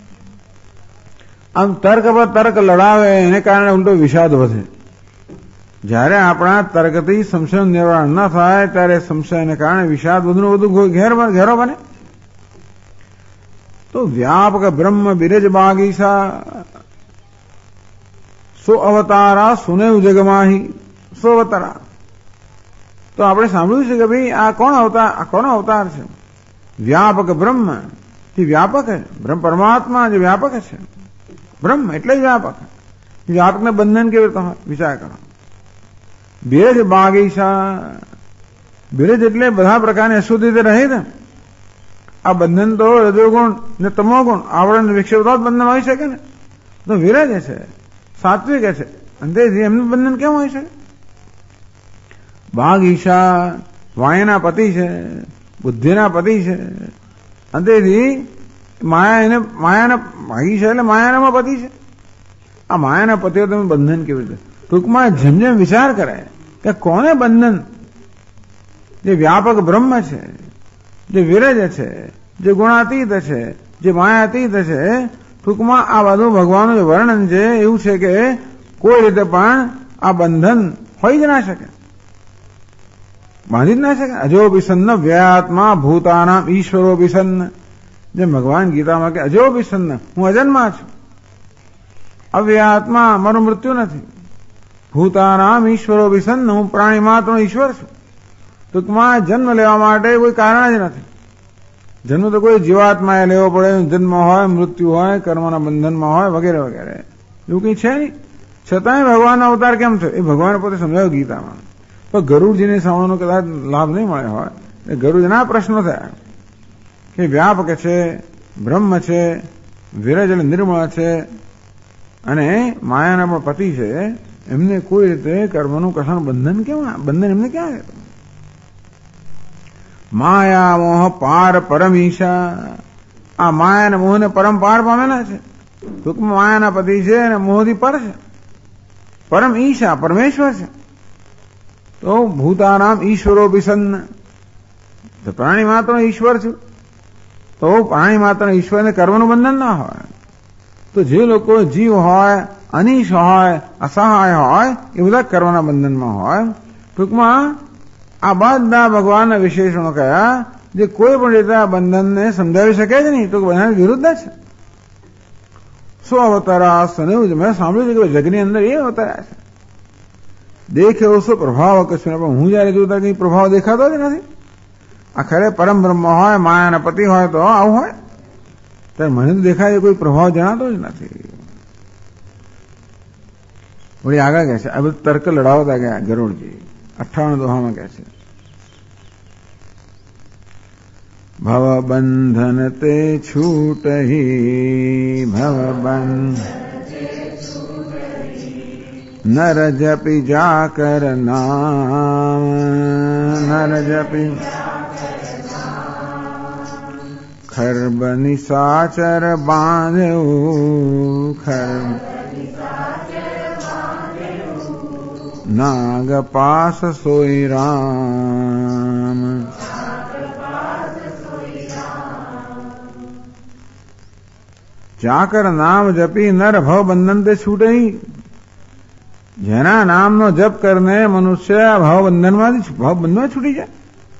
આમ તર્ક પર તર્ક લડાવે એને કારણે ઉલટો વિષાદ વધે. જ્યારે આપણા તર્કથી સંશયનું નિવારણ ન થાય ત્યારે સંશયને કારણે વિષાદ વધુ વધુ ઘેરો બને. તો વ્યાપક બ્રહ્મ બિરજ બાગીસા સો અવતારા સુનેવ જગમાહી સો અવતારા. તો આપણે સાંભળ્યું છે કે ભાઈ આ કોનો અવતાર છે? વ્યાપક બ્રહ્મ, જે વ્યાપક છે. બ્રહ્મ પરમાત્મા જે વ્યાપક છે. બ્રહ્મ એટલે જ વ્યાપક. વ્યાપકને બંધન કેવી રીતે હોય વિચાર કરો. બિરજ બાગીસા, બિરજ એટલે બધા પ્રકારની અશુદ્ધિ રહે છે. આ બંધન તો રજોગુણ ને તમોગુણ આવરણ વિક્ષેપ તો બંધન હોઈ શકે ને. તો વિરજ છે, સાત્વિક છે, અંતેથી એમનું બંધન કેમ હોય શકે? બાગીસા વાયના પતિ છે, બુદ્ધિના પતિ છે, અંતેથી માયાના બાગીસા એટલે માયાનામાં પતિ છે. આ માયાના પતિઓ તમે બંધન કેવી રીતે? ટૂંકમાં જેમ જેમ વિચાર કરે કે કોને બંધન, જે વ્યાપક બ્રહ્મ છે, જે વિરજ છે, જે ગુણાતીત છે, જે માયાતીત છે, ટૂંકમાં આ બધું ભગવાનનું જે વર્ણન છે એવું છે કે કોઈ રીતે પણ આ બંધન હોઈ જ ના શકે, બાંધી જ ના શકે. અજો વિસન્ન વ્યાત્મા ભૂતાનામ ઈશ્વરો વિસન્ન, જેમ ભગવાન ગીતામાં કે અજો વિસન્ન, હું અજન્મા છું, અવ્યાત્મા, મારું મૃત્યુ નથી. ભૂતાનામ ઈશ્વરો વિસન્ન, હું પ્રાણી માત્ર ઈશ્વર છું. ટૂંકમાં જન્મ લેવા માટે કોઈ કારણ જ નથી. જન્મ તો કોઈ જીવાત્માએ લેવો પડે, જન્મ હોય, મૃત્યુ હોય, કર્મના બંધનમાં હોય, વગેરે વગેરે, એવું કંઈ છે નહીં. છતાંય ભગવાનનો અવતાર કેમ છે એ ભગવાને પોતે સમજાવ્યું ગીતામાં. પણ ગરુડજીને સામાનો કદાચ લાભ નહીં મળે હોય. ગરુડજીના પ્રશ્નો થયા કે વ્યાપક છે, બ્રહ્મ છે, વિરજ એટલે નિર્મળ છે, અને માયાના પણ પતિ છે, એમને કોઈ રીતે કર્મનું કશાનું બંધન એમને ક્યાં રહેતું? માયા મોહ પાર પરમીશા, આ માયા અને મોહને પરમ પાર પામેલા છે. ટૂંકમાં માયાના પતિ છે અને મોહથી પર છે. પરમ ઈશા પરમેશ્વર છે. તો ભૂતાનામ ઈશ્વરો વિસન્ન, તો પ્રાણી માત્ર ઈશ્વર છું. તો પ્રાણી માત્ર ઈશ્વરને કર્મનું બંધન ના હોય. તો જે લોકો જીવ હોય, અનિશ હોય, અસહાય હોય, એ બધા કર્મના બંધનમાં હોય. ટૂંકમાં આ બધા ભગવાનના વિશેષણો કયા જે કોઈ પણ રીતે આ બંધનને સમજાવી શકે જ નહીં, તો બધા વિરુદ્ધ છે. સો અવતારા સનેવ, મેં સાંભળ્યું છે કે જગની અંદર એ અવતાર્યા છે. દેખે ઓસો પ્રભાવ કશું, પણ હું જયારે જોતા કઈ પ્રભાવ દેખાતો જ નથી. આ ખરે પરમ બ્રહ્મ હોય, માયાના પતિ હોય તો આવું હોય, ત્યારે મને તો દેખાય કોઈ પ્રભાવ જણાતો જ નથી. વળી આગળ કહે છે, આ બધું તર્ક લડાવતા ગયા ગરુડજી 58 દોહામાં કહે છે, ભવબંધન તે છૂટહી ભવબંધ નર જપી જાકર નામ, નર જપી ખર્બ નિશાચર બાંધ્યું, ખર્બ નાગ પાસ સોઈ રામ. જાકર નામ જપી નર ભવ બંધન તે છૂટઈ, જેના નામનો જપ કરને મનુષ્ય ભાવ બંધનમાં છૂટી જાય.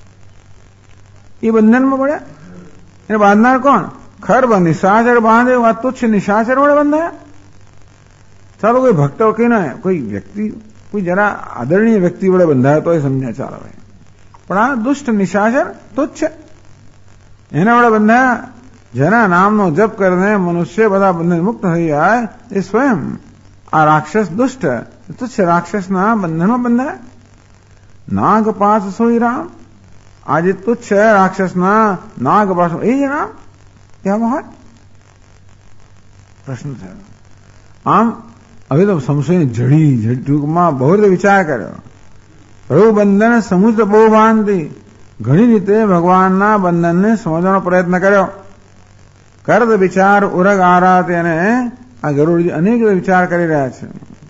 એ બંધનમાં પડ્યા, એને બાંધનાર કોણ? ખર્બ નિશાચર બાંધે, વાત તો છે નિશાચર વડે બંધાયા. ચાલો કોઈ ભક્ત કોઈ વ્યક્તિ, કોઈ જરા આદરણીય વ્યક્તિ વડે બંધાયો તો એ સમજ્યા ચાલો ભાઈ, પણ આ દુષ્ટ નિશાચર તુચ્છ છે, એના વડે બંધાયા. જેના નામનો જપ કરીને મનુષ્ય બધા બંધન મુક્ત થઈ જાય, એ સ્વયં આ રાક્ષસ દુષ્ટ તુચ્છ રાક્ષસના બંધનમાં બંધાય. નાગપાસ સોઈ રામ. આજે તુચ્છ રાક્ષસના નાગપાસ એ જ રામ એમાં હોય પ્રશ્ન થયો. આમ હવે તો સંશય જડી ટૂંકમાં બહુ રીતે વિચાર કર્યો. પ્રભુ બંધન સમુદ્ર બહુ ભાનથી ઘણી રીતે ભગવાનના બંધનને સમજવાનો પ્રયત્ન કર્યો. કરત વિચાર ઉરગ આરાત અને આ ગરુડજી અનેક વિચાર કરી રહ્યા છે.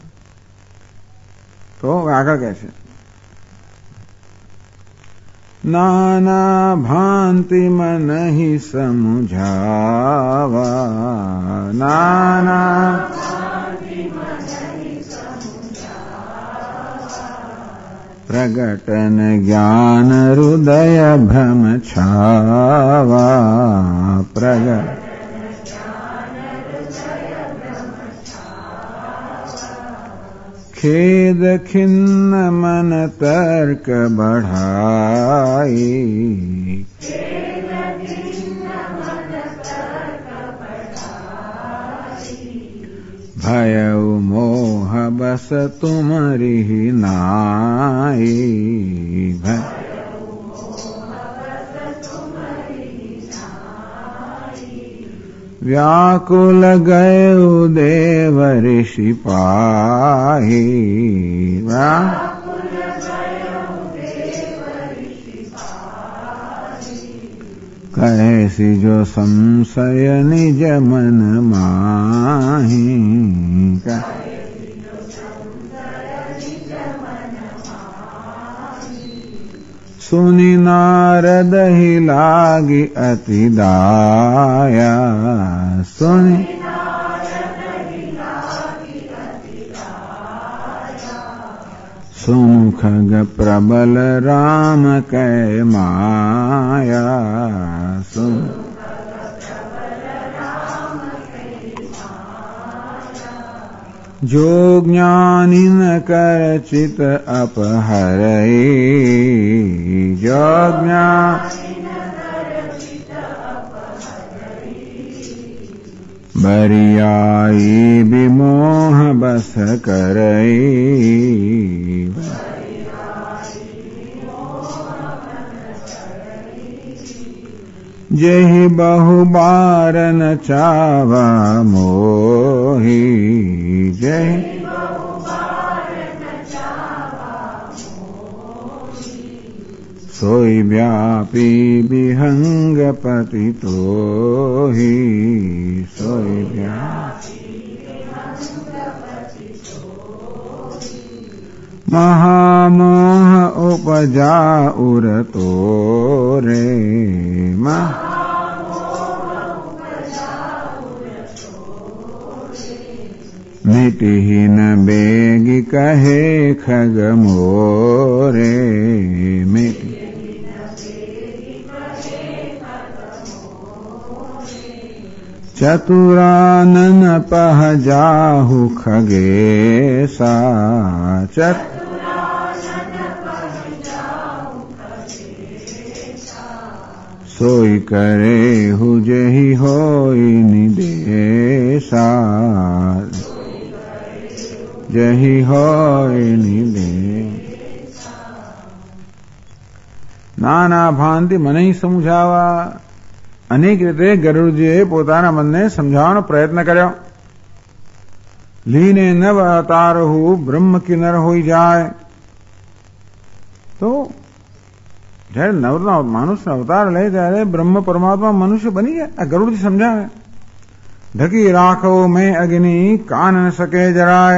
તો આગળ કહે છે નાના ભાંતિ મન હિ સમુઝાવા. નાના પ્રગટન જ્ઞાન હૃદય ભ્રમ છાવા. પ્રગટ ખેદ ખિન્ન મન તર્ક બઢાઈ. ભય મોહ બસ તુમરી નાઈ. વ્યાકુલ ગયો દેવ ઋષિ પાહી. કહેસી જો સંશય નિજ મન માહી. સુની નારદ હિ લાગી અતિ દાયા. સુની સુમુખ પ્રબલ રામ कै માયા. જો જ્ઞાની ન કર ચિત અપહરઈ. જો જ્ઞાન બરિયાઈ વિમોહ બસ કરઈ. જેહી બહુ બાર ન ચાવા મોહી. જેહી સોઈ વ્યાપી વિહંગ પતિતોહી. સોઈ મહામોહ ઉપજા ઉરતો રે. મિટી ન બેગી કહે ખગ મોરે. ચતુરાનન પહજાહુ ખગેસા. સોઈ કરે હું જેહી હોય નિદેશા. જેહી હોય નિદેશ. નાના ભાંતિ મને સમજાવા. અનેક રીતે ગરુડજીએ પોતાના મનને સમજાવવાનો પ્રયત્ન કર્યો. લીને નવ અવતારહુ બ્રહ્મ કિન્નર હોઈ જાય. તો જયારે નવનો માનુષનો અવતાર લે ત્યારે બ્રહ્મ પરમાત્મા મનુષ્ય બની જાય. આ ગરુડજી સમજાવે. ઢકી રાખો મેં અગ્નિ કાન ન શકે જરાય.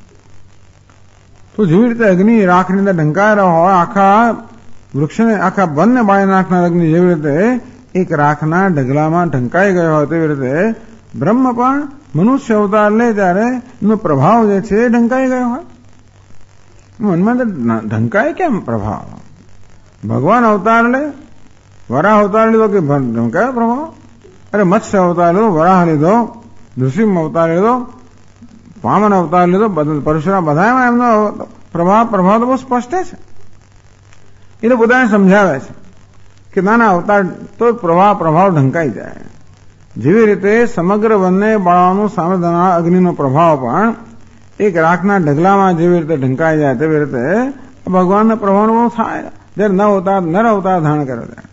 તો જેવી રીતે અગ્નિ રાખની અંદર ઢંકાયેલા હોય, આખા વૃક્ષને આખા વનને બાળી નાખનાર અગ્નિ જેવી રીતે એક રાખના ઢગલામાં ઢંકાઈ ગયો હોય તેવી રીતે બ્રહ્મ પણ મનુષ્ય અવતાર લે ત્યારે એનો પ્રભાવ જે છે એ ઢંકાઈ ગયો હોય. મનમાં ઢંકાય કેમ પ્રભાવ? ભગવાન અવતાર લે, વરાહ અવતાર લીધો કે ઢંકાયો પ્રભાવ? અરે મત્સ્ય અવતાર લીધો, વરાહ લીધો, નૃસિંહ અવતાર લીધો, વામન અવતાર લીધો, પરશુરામ, બધામાં એમનો પ્રભાવ તો બહુ સ્પષ્ટ છે. એ તો પોતાને સમજાવે છે કે નાના અવતાર તો પ્રભાવ ઢંકાઈ જાય. જેવી રીતે સમગ્ર વનને બાળવાનું સામે અગ્નિનો પ્રભાવ પણ એક રાખના ઢગલામાં જેવી રીતે ઢંકાઈ જાય તેવી રીતે ભગવાનના પ્રભાવનો થાય જ્યારે નર અવતાર ધારણ કરે છે.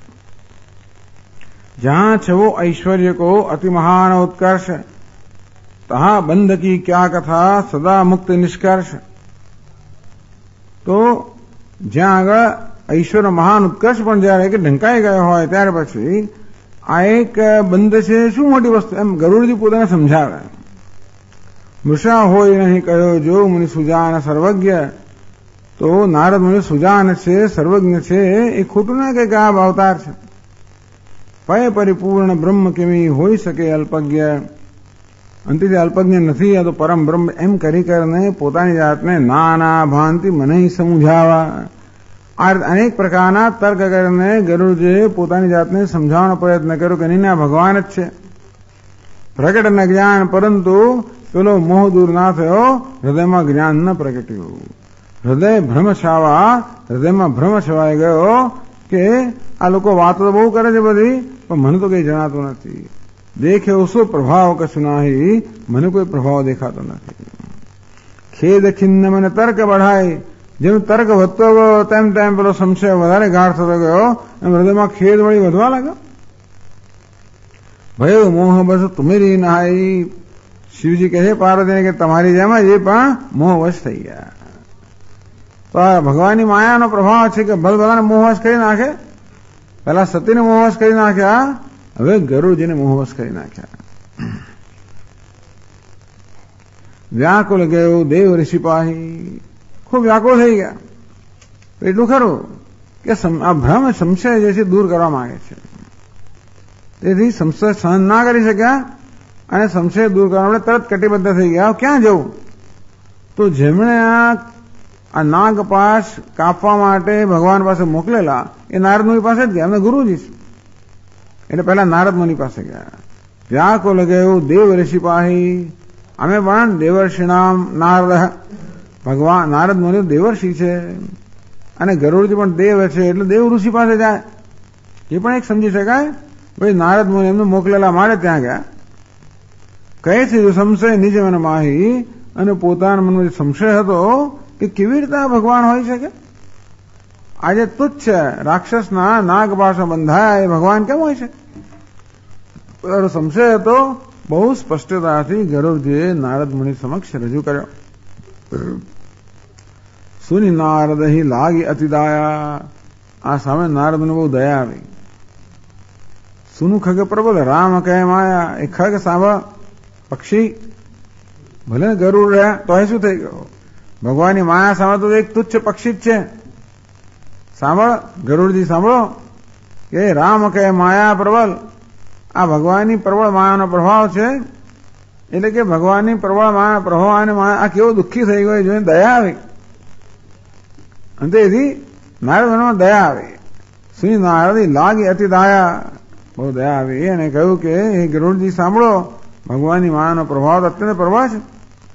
जहां छवो ऐश्वर्य को अति महान उत्कर्ष, तहां बंध की क्या कथा सदा मुक्त निष्कर्ष. તો જ્યાં આગળ ઐશ્વર્ય મહાન ઉત્કર્ષ પણ જયારે કે ઢંકાઈ ગયો હોય ત્યાર પછી આ એક બંધ છે શું મોટી વસ્તુ એમ ગરુડજી પોતાને સમજાવે. મૃષા હોય નહીં કહ્યો જો મુનિ સુજાન સર્વજ્ઞ. તો નારદ મુનિ સુજાન છે સર્વજ્ઞ છે એ ખોટું ના કે આ અવતાર છે. પય પરિપૂર્ણ બ્રહ્મ કેવી હોઈ શકે અલ્પજ્ઞ. અંતિથી અલ્પજ્ઞ નથી આ તો પરમ બ્રહ્મ એમ કરી કરીને પોતાની જાતને નાના ભાંતિ મને સમજાવવા આ અનેક પ્રકારના તર્ક કરીને ગરુડજીએ પોતાની જાતને સમજાવવાનો પ્રયત્ન કર્યો કે નહીં ભગવાન જ છે. પ્રગટ ન જ્ઞાન પરંતુ પેલો મોહ દૂર ના થયો, હૃદયમાં જ્ઞાન ન પ્રગટ્યું. હૃદયમાં ભ્રમ છવાઈ ગયો કે આ લોકો વાતો તો બહુ કરે છે બધી પણ મને તો કઈ જણાતું નથી. દેખે ઓસો પ્રભાવ કશું નહીં, મને કોઈ પ્રભાવ દેખાતો નથી. ખેદ ખિન્ન મને તર્ક બઢાય. જેમ તર્ક વધતો ગયો તેમ પેલો સંશય વધારે ગાઢ થતો ગયો એમ હૃદયમાં ખેદ વળી વધવા લાગ્યો. ભયો મોહ બસ તુમેરી નહાઈ. શિવજી કહે છે પાર્વતીને કે તમારી જેમ જ એ પણ મોહવશ થઈ ગયા. તો આ ભગવાનની માયાનો પ્રભાવ છે કે ભલભલાને મોહવશ કરી નાખે. પહેલા સતીને મોહવશ કરી નાખ્યા, હવે ગરુડજીને મોહવશ કરી નાખ્યા. વ્યાકુલ ગયો દેવ ઋષિ પાહી. ખૂબ વ્યાકુળ થઈ ગયા. એટલું ખરું કે આ ભ્રમ સંશય જે છે દૂર કરવા માંગે છે. તેથી સંશય સહન ના કરી શક્યા અને સંશય દૂર કરવા માટે તરત કટિબદ્ધ થઈ ગયા. ક્યાં જવું? તો જેમણે આ નાગપાશ કાપવા માટે ભગવાન પાસે મોકલેલા એ નારદ મુનિ પાસે જ ગયા. એમને ગુરુજી છે એટલે પહેલા નારદ મુનિ પાસે ગયા. વ્યાકુલ ગયો દેવ ઋષિ પાહી. અમે પણ દેવર્ષિ નામ નારદ. ભગવાન નારદ મુનિ દેવર્ષિ છે અને ગરુડજી પણ દેવ છે એટલે દેવ ઋષિ પાસે જાય. એ પણ એક સમજી શકાય. ભાઈ નારદ મુનિ એમને મોકલેલા મારે ત્યાં ગયા. કહે છે જો સંશય નિજ મન માહી. અને પોતાના મનમાં જે સંશય હતો કે કેવી રીતે આ ભગવાન હોઈ શકે. આજે તુચ્છ રાક્ષસના નાગપાશમાં બંધાયા એ ભગવાન કેમ હોય છે? સંશય હતો બહુ સ્પષ્ટતાથી ગરુડજીએ નારદ મુનિ સમક્ષ રજૂ કર્યો. સુની નારદ હી લાગી અતિદાયા. આ સામે નારદ મુનિ બહુ દયા આવી. સુનું ખગ પ્રબલ રામ કહે માયા. એ ખગ સાંભળ પક્ષી ભલે ગરુડ રહ્યા તો શું થઈ ગયો? ભગવાનની માયા સામે તો એક તુચ્છ પક્ષી જ છે. સાંભળ ગરુડજી સાંભળો કે રામ કહે માયા પ્રબલ. આ ભગવાનની પ્રબળ માયાનો પ્રભાવ છે. એટલે કે ભગવાનની પ્રબળ માયા પ્રભાવ અને માયા આ કેવો દુઃખી થઈ ગયો જોઈને દયા આવી. અંતેથી નારદ મનમાં દયા આવી. સુની નારદી લાગી અતિ દાયા. બહુ દયા આવી અને કહ્યું કે હે ગરુડજી સાંભળો ભગવાનની માયાનો પ્રભાવ તો અત્યંત પ્રભાવ છે.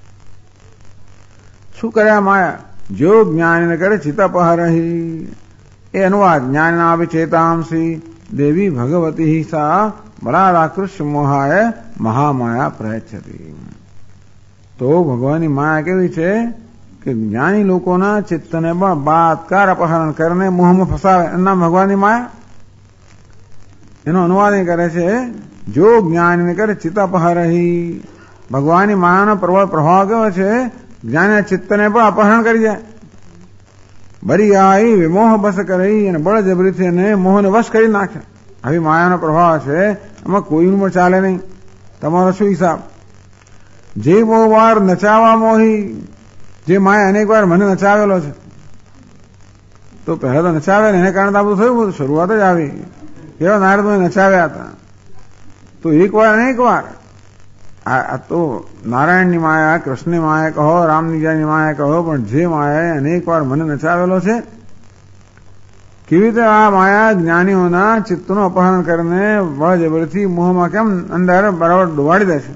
શું કર્યા માયા? જો જ્ઞાન કરે ચિત્તપહરહી. એ અનુવાદ જ્ઞાન ના ચેતાંસી દેવી ભગવતી સા બળારાકૃષ્ય મોહાય મહામાયા પ્રયચ્છતી. તો ભગવાનની માયા કેવી છે કે જ્ઞાની લોકોના ચિત્તને પણ બળાત્કાર અપહરણ કરીને મોહમાં ફસાવે. એના ભગવાનની માયા. એનો અનુવાદ એ કરે છે જો જ્ઞાનને કરે ચિત્તપહરહી. ભગવાનની માયાનો પ્રબળ પ્રભાવ કેવો છે? જ્ઞાન ચિત્તને પણ અપહરણ કરી જાય. બરી આવી વિમોહ બસ કરી અને બળજબરીથી એને મોહને વશ કરી નાખે. આવી માયાનો પ્રભાવ છે. એમાં કોઈનું પણ ચાલે નહીં. તમારો શું હિસાબ? જે બહુ વાર નચાવા મોહી. જે માયા અનેક વાર મને નચાવેલો છે. તો પહેલા તો નચાવે ને એને કારણે આ બધું થયું. બધું શરૂઆત જ આવી. કેવા નારદ મુનિ નચાવ્યા હતા. તો એક વાર અનેક વાર આ તો નારાયણની માયા, કૃષ્ણની માયા કહો, રામનીજાની માયા કહો, પણ જે માયાએ અનેક વાર મને નચાવેલો છે. કેવી રીતે આ માયા જ્ઞાનીઓના ચિત્તનું અપહરણ કરીને બળજબરીથી મોહમાં કેમ અંદર બરાબર ડુબાડી દે છે.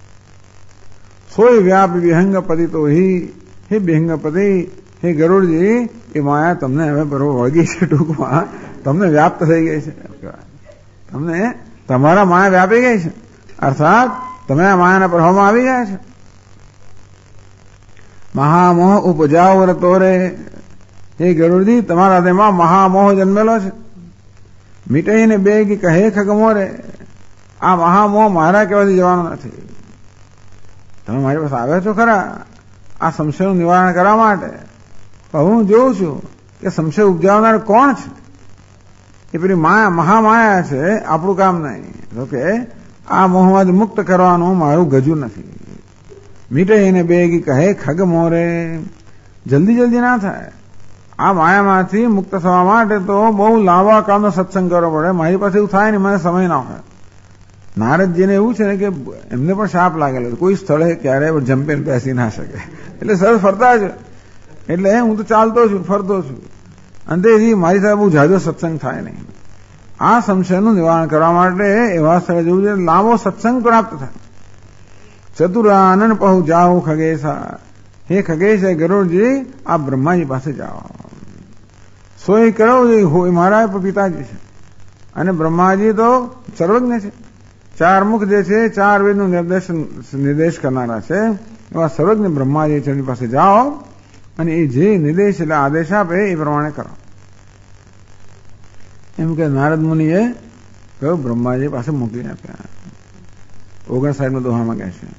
સોય વ્યાપ વિહંગપતિ તો હે વિહંગપતિ, હે ગરુડજી એ માયા તમને હવે બરોબર વળગી છે. ટૂંકમાં તમને વ્યાપ્ત થઈ ગઈ છે. તમને તમારા માયા વ્યાપી ગઈ છે. અર્થાત તમે આ માયાના પ્રભાવમાં આવી ગયા છે. મહામોહ ઉપજાવ રતો રે. હે ગરુડજી, તમારા હૃદયમાં મહામોહ જન્મેલો છે. મીટાઈને બેગી કહે ખગમો રે. આ મહામોહ મારા કહેવાથી જવાનો નથી. તમે મારી પાસે આવ્યા છો ખરા આ સંશયનું નિવારણ કરવા માટે, પણ હું જોઉં છું કે સંશય ઉપજાવનાર કોણ છે. એ પેલી માયા, મહામાયા છે, આપણું કામ નહીં. તો કે આ મોહમાંથી મુક્ત કરવાનું મારું ગજુ નથી. મીટે એને બેગી કહે ખગ મોરે. જલ્દી જલ્દી ના થાય. આ માયામાંથી મુક્ત થવા માટે તો બહુ લાંબા કાળનો સત્સંગ કરવો પડે. મારી પાસે એવું થાય ને, મને સમય ના હોય. નારદજીને એવું છે ને કે એમને પણ શાપ લાગેલો, કોઈ સ્થળે ક્યારે જમ્પીને બેસી ના શકે, એટલે સરસ ફરતા છે. એટલે હું તો ચાલતો છું, ફરતો છું, અંતેથી મારી સાથે બહુ જાજો સત્સંગ થાય નહીં. આ સંશયનું નિવારણ કરવા માટે એવા સ્થળે જવું છે લાંબો સત્સંગ પ્રાપ્ત થાય. ચતુરાનન પહુ જાઓ ખગેશા. હે ખગેશ, હે ગરુડજી, આ બ્રહ્માજી પાસે જાઓ. સોય કરો હોય મારા પિતાજી છે, અને બ્રહ્માજી તો સર્વજ્ઞ છે. ચાર મુખ જે છે, ચાર વેદનું નિર્દેશ કરનારા છે, એવા સર્વજ્ઞ બ્રહ્માજી છે, એની પાસે જાઓ અને એ જે નિર્દેશ એટલે આદેશ આપે એ પ્રમાણે કરો. એમ કે નારદ મુનિએ કહ્યું, બ્રહ્માજી પાસે મોકલી આપ્યા. 59 દોહામાં કહે છે,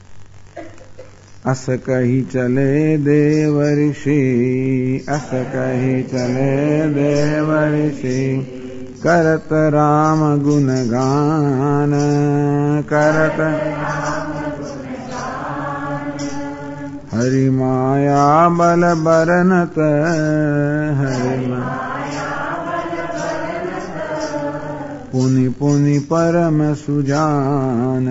અસ કહી ચલે દેવ ઋષિ, અસ કહી ચલે દેવ ઋષિ, કરત રામ ગુણ ગાન, કરત હરિ માયા બલ બરનત, હરિ પુનિ પુનિ પરમ સુજાન.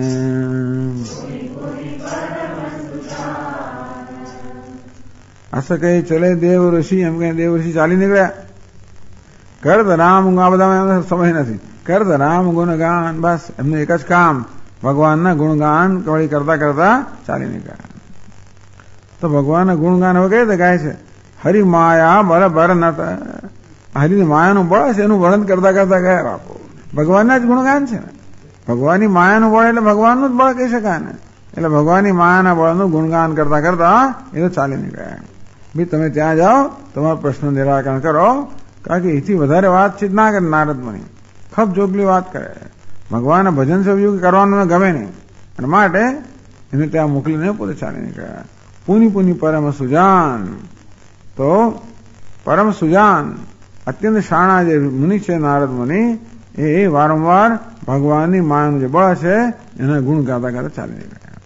અસ કહી ચલે દેવ ઋષિ, એમ કહે દેવ ઋષિ ચાલી નીકળ્યા. કરત રામ, આ બધા સમય નથી. કરત રામ ગુણગાન, બસ એમનું એક જ કામ ભગવાનના ગુણગાન કવળી કરતા કરતા ચાલી નીકળ્યા. તો ભગવાનના ગુણગાન હવે કઈ રીતે ગાય છે? હરિ માયા બળ બરનત. હરિની માયાનું બળ છે, એનું વર્ણન કરતા કરતા ગયા બાપુ. ભગવાનના જ ગુણગાન છે ને. ભગવાનની માયાનું બળ એટલે ભગવાનનું જ બળ કહી શકાય ને. એટલે ભગવાનની માયાના બળનું ગુણગાન કરતા કરતા એ તો ચાલી નીકળ્યા. ભાઈ તમે ત્યાં જાઓ, તમારા પ્રશ્નનું નિરાકરણ કરો. કારણ કે એથી વધારે વાતચીત ના કરે નારદ મુનિ, ખપ જોગલી વાત કરે. ભગવાનના ભજન સેવયું કરવાનું ગમે નહીં, અને માટે એને ત્યાં મોકલીને પોતે ચાલી નીકળ્યા. પુનિ પુનિ પરમ સુજાન. તો પરમ સુજાન, અત્યંત શાણા જે મુનિ છે નારદ મુનિ, એ વારંવાર ભગવાનની માયાનું જે બળ છે એના ગુણ ગાતા ગાતા ચાલી નીકળ્યા.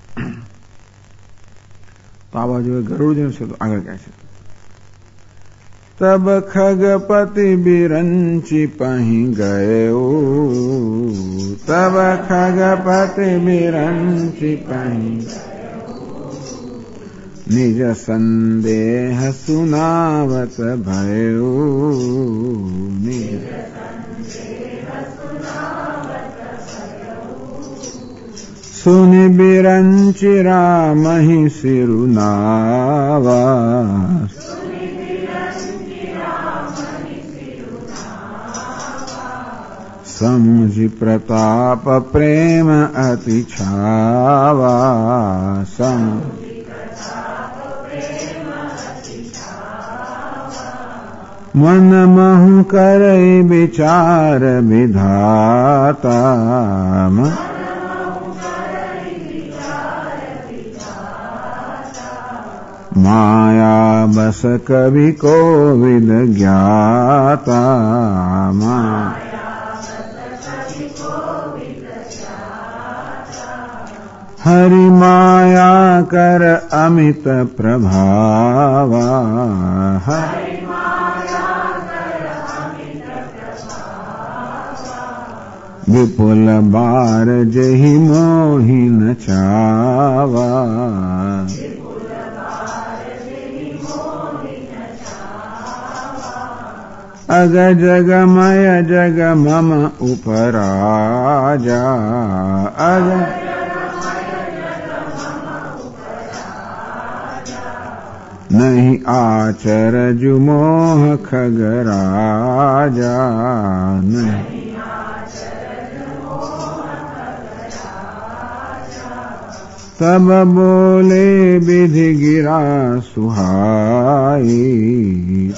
તો આ બાજુ ગરુડજીનું છે, આગળ કહે છે, તબ ખગપતિ બિરંચી પહી ગયો, તબ ખગપતિ બિરંચી પહી નિજ સંદેહ સુનાવત ભયો, નિજ સુનિ બિરંચી રામહિ સિરુનાવા, સમજી પ્રતાપ પ્રેમ અતિ છાવા, મન મહુ કરે વિચાર વિધાતા, માયા બસ કવિ કોવિદ જ્ઞાતા, હરિ માયા કર અમિત પ્રભાવા, વિપુલ બાર જહી મોહિન ચાવા, અગ જગમય જગ મમ ઉપરાજા, અગ નહીં આચરજુ મોહ ખગરાજા, નહીં तब बोले विधि गिरा सुहाई।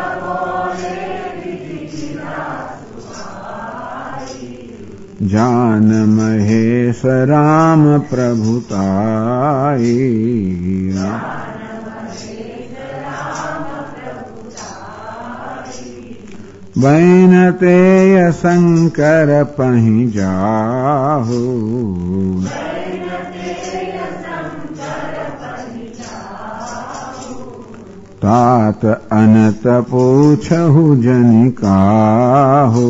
जान महेश राम प्रभुताई। बैनते शंकर पहि जाहु। तात अनत पूछहु जनि काहू।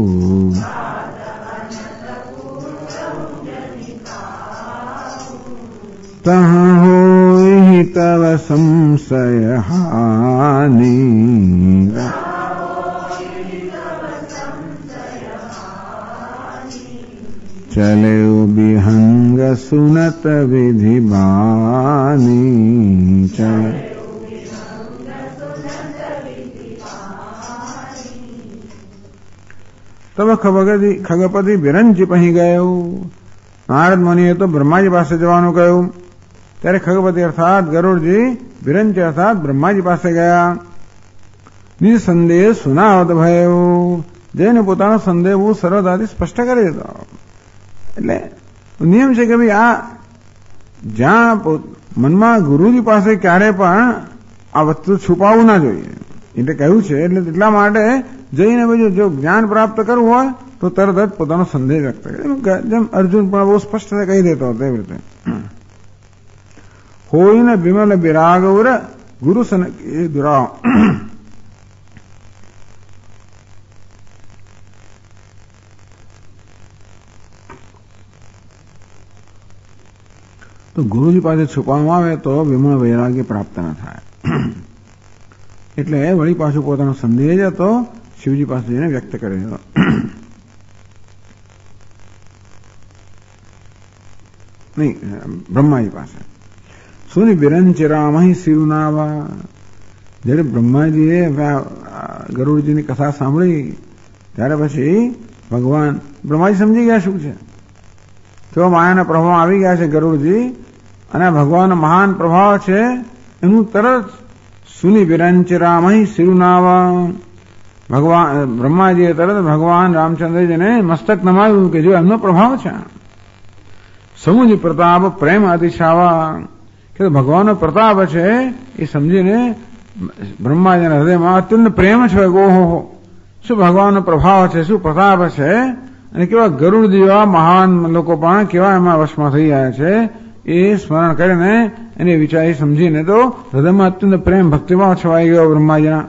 तहाँ होई तव संशय हानि। चले विहंग सुनत विधि बानी। चले तब ખગપતિ વિરંચી પહી ગયો। નારદ મુનિએ તો બ્રહ્માજી પાસે જવાનું કહ્યું। ત્યારે ખગપતિ અર્થાત ગરુડજી વિરંચી અર્થાત બ્રહ્માજી પાસે ગયા। નિજ સંદેહ સુનાવત ભયો, જેને પોતાનો સંદેહ બહુ સરળતાથી સ્પષ્ટ કરી દીધો। એટલે નિયમ છે કે ભાઈ આ જ્યાં મનમાં ગુરુજી પાસે ક્યારે પણ આ વસ્તુ છુપાવવું ના જોઈએ, એટલે કહ્યું છે। એટલે એટલા માટે જઈને બીજું જો જ્ઞાન પ્રાપ્ત કરવું હોય તો તરત જ પોતાનો સંદેહ વ્યક્ત કરે, જેમ અર્જુન પણ બહુ સ્પષ્ટ કહી દેતો હતો એવી રીતે। હોઈને વિમલ વિરાગૌર ગુરુ સન એ દુરાવ। તો ગુરુજી પાસે છુપાવવામાં આવે તો વિમળ વૈરાગ્ય પ્રાપ્ત ન થાય। એટલે વળી પાછું પોતાનો સંદેહ જ હતો શિવજી પાસે જઈને વ્યક્ત કરે। નહીં, બ્રહ્માજી પાસે। સુની વિરંચિરામહી શિરુનાવા। જ્યારે બ્રહ્માજીએ ગરુડજીની કથા સાંભળી ત્યારે પછી ભગવાન બ્રહ્માજી સમજી ગયા શું છે, કેવો માયાના પ્રભાવ આવી ગયા છે ગરુડજી, અને ભગવાનનો મહાન પ્રભાવ છે એનું તરત સુની વિરંચિરામહી શિરુનાવા। ભગવાન બ્રહ્માજીએ તરત ભગવાન રામચંદ્રજીને મસ્તક નમાવ્યું કે જો એમનો પ્રભાવ છે। સમુજી પ્રતાપ પ્રેમ અતિશાવા, કે ભગવાનનો પ્રતાપ છે એ સમજીને બ્રહ્માજીના હૃદયમાં અત્યંત પ્રેમ છે। ઓહો, શું ભગવાનનો પ્રભાવ છે, શું પ્રતાપ છે, અને કેવા ગરુડ જેવા મહાન લોકો પણ કેવા એમાં વશમાં થઈ ગયા છે એ સ્મરણ કરીને એને વિચારી સમજીને તો હૃદયમાં અત્યંત પ્રેમ ભક્તિભાવ છવાઈ ગયો બ્રહ્માજીના।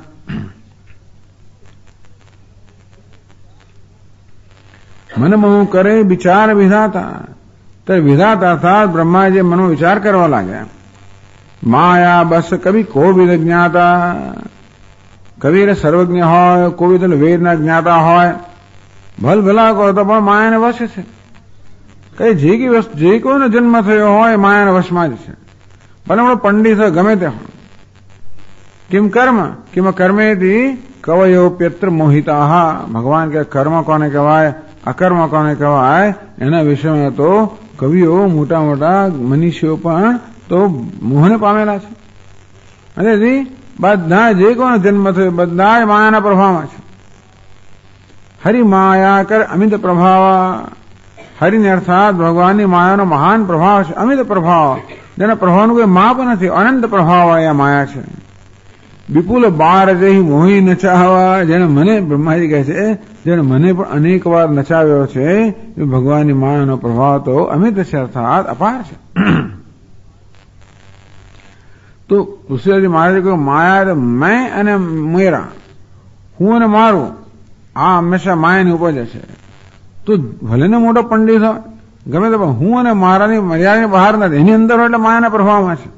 મનમોહ કરે વિચાર વિધાતા, તો વિધાતા અર્થાત બ્રહ્માજી મનો વિચાર કરવા લાગ્યા। માયા બસ કવિ કોવિદ જ્ઞાતા, કવિર સર્વજ્ઞ હોય, કોવિદ વેદના જ્ઞાતા હોય, ભલ ભલા કહો તો પણ માયાને વશ છે। કઈ જે કોઈનો જન્મ થયો હોય માયાના વશમાં જ છે, ભલે હમણાં પંડિત હોય ગમે તે હોય। કિમ કર્મ કિમ કર્મેથી કવયોપ્યત્ર મોહિતા। ભગવાન કે કર્મ કોને કહેવાય, અકર્મ કોને કહેવાય, એના વિષયમાં તો કવિઓ મોટા મોટા મનીષીઓ પણ તો મોહને પામેલા છે। અને બધા જે કોઈનો જન્મ થયો બધા માયાના પ્રભાવમાં છે। હરિ માયા કર અમિત પ્રભાવ, હરિને અર્થાત ભગવાનની માયાનો મહાન પ્રભાવ છે, અમિત પ્રભાવ, જેના પ્રભાવનું કોઈ માપ નથી, અનંત પ્રભાવ આ માયા છે। વિપુલ બાર જઈ મોહી નચાવવા, જેને મને બ્રહ્માજી કહે છે જેને મને પણ અનેક વાર નચાવ્યો છે એ ભગવાનની માયાનો પ્રભાવ તો અમિત છે, અર્થાત અપાર છે। તો ઋષિરાજી મહારાજે કહ્યું માયા મેં અને મેરા, હું અને મારું, આ હંમેશા માયાની ઉપજ છે। તો ભલે ને મોટો પંડિત હોય ગમે તો હું અને મારાની મર્યાદાની બહાર નથી, એની અંદર હોય એટલે માયાના પ્રભાવમાં છે।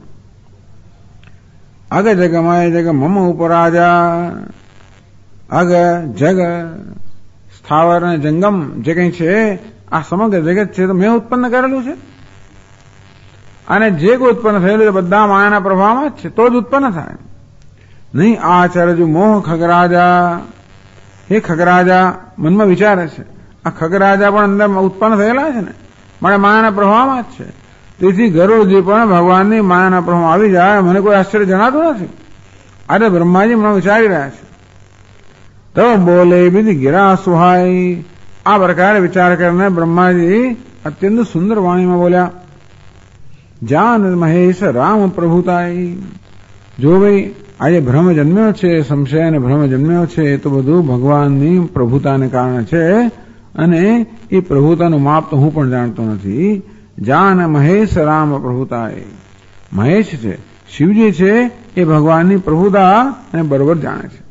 અગ જગ માય જગ મમ ઉપરાજા, અગ જગ સ્થાવર અને જંગમ જે કંઈ છે આ સમગ્ર જગત છે તો મેં ઉત્પન્ન કરેલું છે, અને જે કોઈ ઉત્પન્ન થયેલું છે બધા માયાના પ્રભાવમાં જ છે, તો જ ઉત્પન્ન થાય। નહીં આચરજુ મોહ ખગરાજા, હે ખગરાજા મનમાં વિચારે છે આ ખગરાજા પણ અંદર ઉત્પન્ન થયેલા છે ને, મારે માયાના પ્રભાવમાં જ છે। તેથી ગરુડજી પણ ભગવાનની માયાના પ્રભાવ આવી જાય મને કોઈ આશ્ચર્ય જણાતું નથી. અરે બ્રહ્માજી મને વિચારી રહ્યા છે. તો બોલે વિધિ ગિરા સુહાય. આ પ્રકારે વિચાર કરીને બ્રહ્માજી અત્યંત સુંદર વાણીમાં બોલ્યા, જાન મહેશ રામ પ્રભુતાય. જો ભાઈ આજે ભ્રમ જન્મ્યો છે, સંશય અને ભ્રમ જન્મ્યો છે, એ તો બધું ભગવાનની પ્રભુતાને કારણે છે અને એ પ્રભુતાનું માપ તો હું પણ જાણતો નથી. જાન મહેશ રામ પ્રભુતાય. મહેશ છે, શિવજી છે, એ ભગવાનની પ્રભુતા અને બરોબર જાણે છે.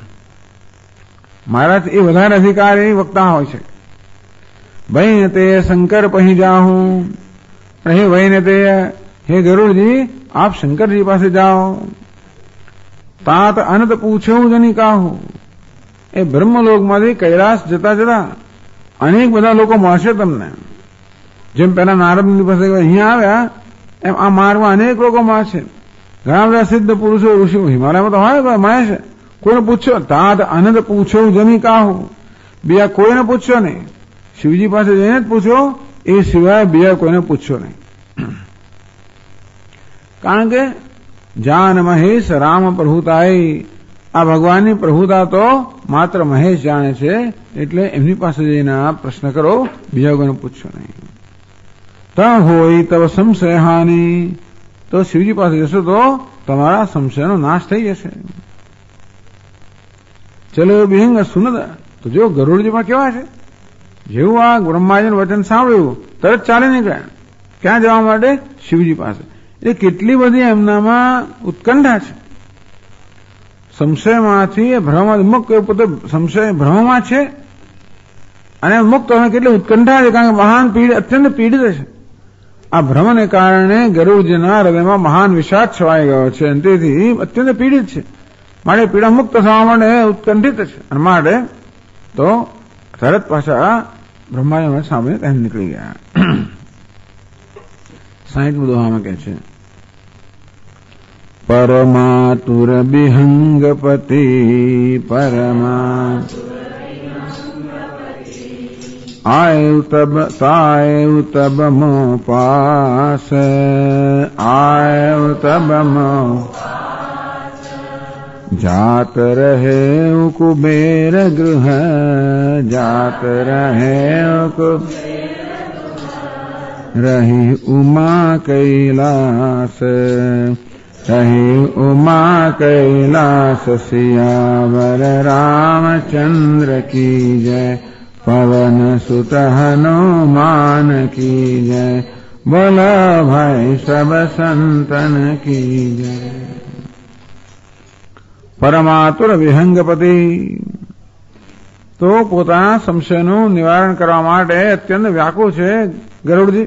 મારાથી એ વધારે અધિકારી વક્તા હોય છે. વૈન તે શંકર પહી જાઉં. હે વૈન તે, હે ગરુડજી આપ શંકરજી પાસે જાઓ. તાત અનંત પૂછવું જની કાહું. એ બ્રહ્મલોકમાંથી કૈલાસ જતા જતા અનેક બધા લોકો મળશે તમને. જેમ પેલા નારદની પાસે અહીંયા આવ્યા એમ આ માર્ગમાં અનેક લોકો મળશે. ઘણા બધા સિદ્ધ પુરુષો ઋષિ હિમાલયમાં તો હોય મળે છે. કોઈને પૂછ્યો તાત અનંત પૂછવું જની કાહું. બીજા કોઈને પૂછ્યો નહીં. શિવજી પાસે જઈને જ પૂછો, એ સિવાય બીજા કોઈને પૂછ્યો નહીં. કારણ કે જાન મહેશ રામ પ્રભુતાય. આ ભગવાનની પ્રભુતા તો માત્ર મહેશ જાણે છે, એટલે એમની પાસે જઈને આ પ્રશ્ન કરો, બીજા કોઈને પૂછશો નહીં. ત હોય તવ સંશય હાનિ. તો શિવજી પાસે જશો તો તમારા સંશયનો નાશ થઈ જશે. ચલો બિહંગ સુનદ. તો જો ગરુડજીમાં કેવા છે, જેવું આ બ્રહ્માજીનું વચન સાંભળ્યું તરત ચાલી નીકળ્યા. ક્યાં જવા માટે? શિવજી પાસે. એ કેટલી બધી એમનામાં ઉત્કંઠા છે. સંશયમાંથી ભ્રમ મુક્ત, પોતે સંશય ભ્રમમાં છે અને મુક્ત કેટલી ઉત્કંઠા છે, કારણ કે મહાન અત્યંત પીડિત છે. આ ભ્રમને કારણે ગરુડજીના હૃદયમાં મહાન વિષાદ છવાઈ ગયો છે અને તેથી અત્યંત પીડિત છે. માટે પીડા મુક્ત થવા માટે ઉત્કંઠિત છે અને માટે તો તરત પાછા બ્રહ્માજી સામે તેમ નીકળી ગયા. 60 દોહામાં કહે છે, પરમાતુર બિહંગપતિ પરમા આયુ તબ મો પાસ આયુ તબ મો જાત રહે કુબેર ગૃહ જાત રહે રહી ઉમા કૈલાસ રહી ઉમા કૈલાસ સિયાવર રામચંદ્ર કી જય પવન સુત હનુમાન કી જય બોલ ભાઈ સબ સંતન કી જય. પરમાતુર વિહંગપતિ. તો પોતાના સંશયનું નિવારણ કરવા માટે અત્યંત વ્યાકુળ છે ગરુડજી.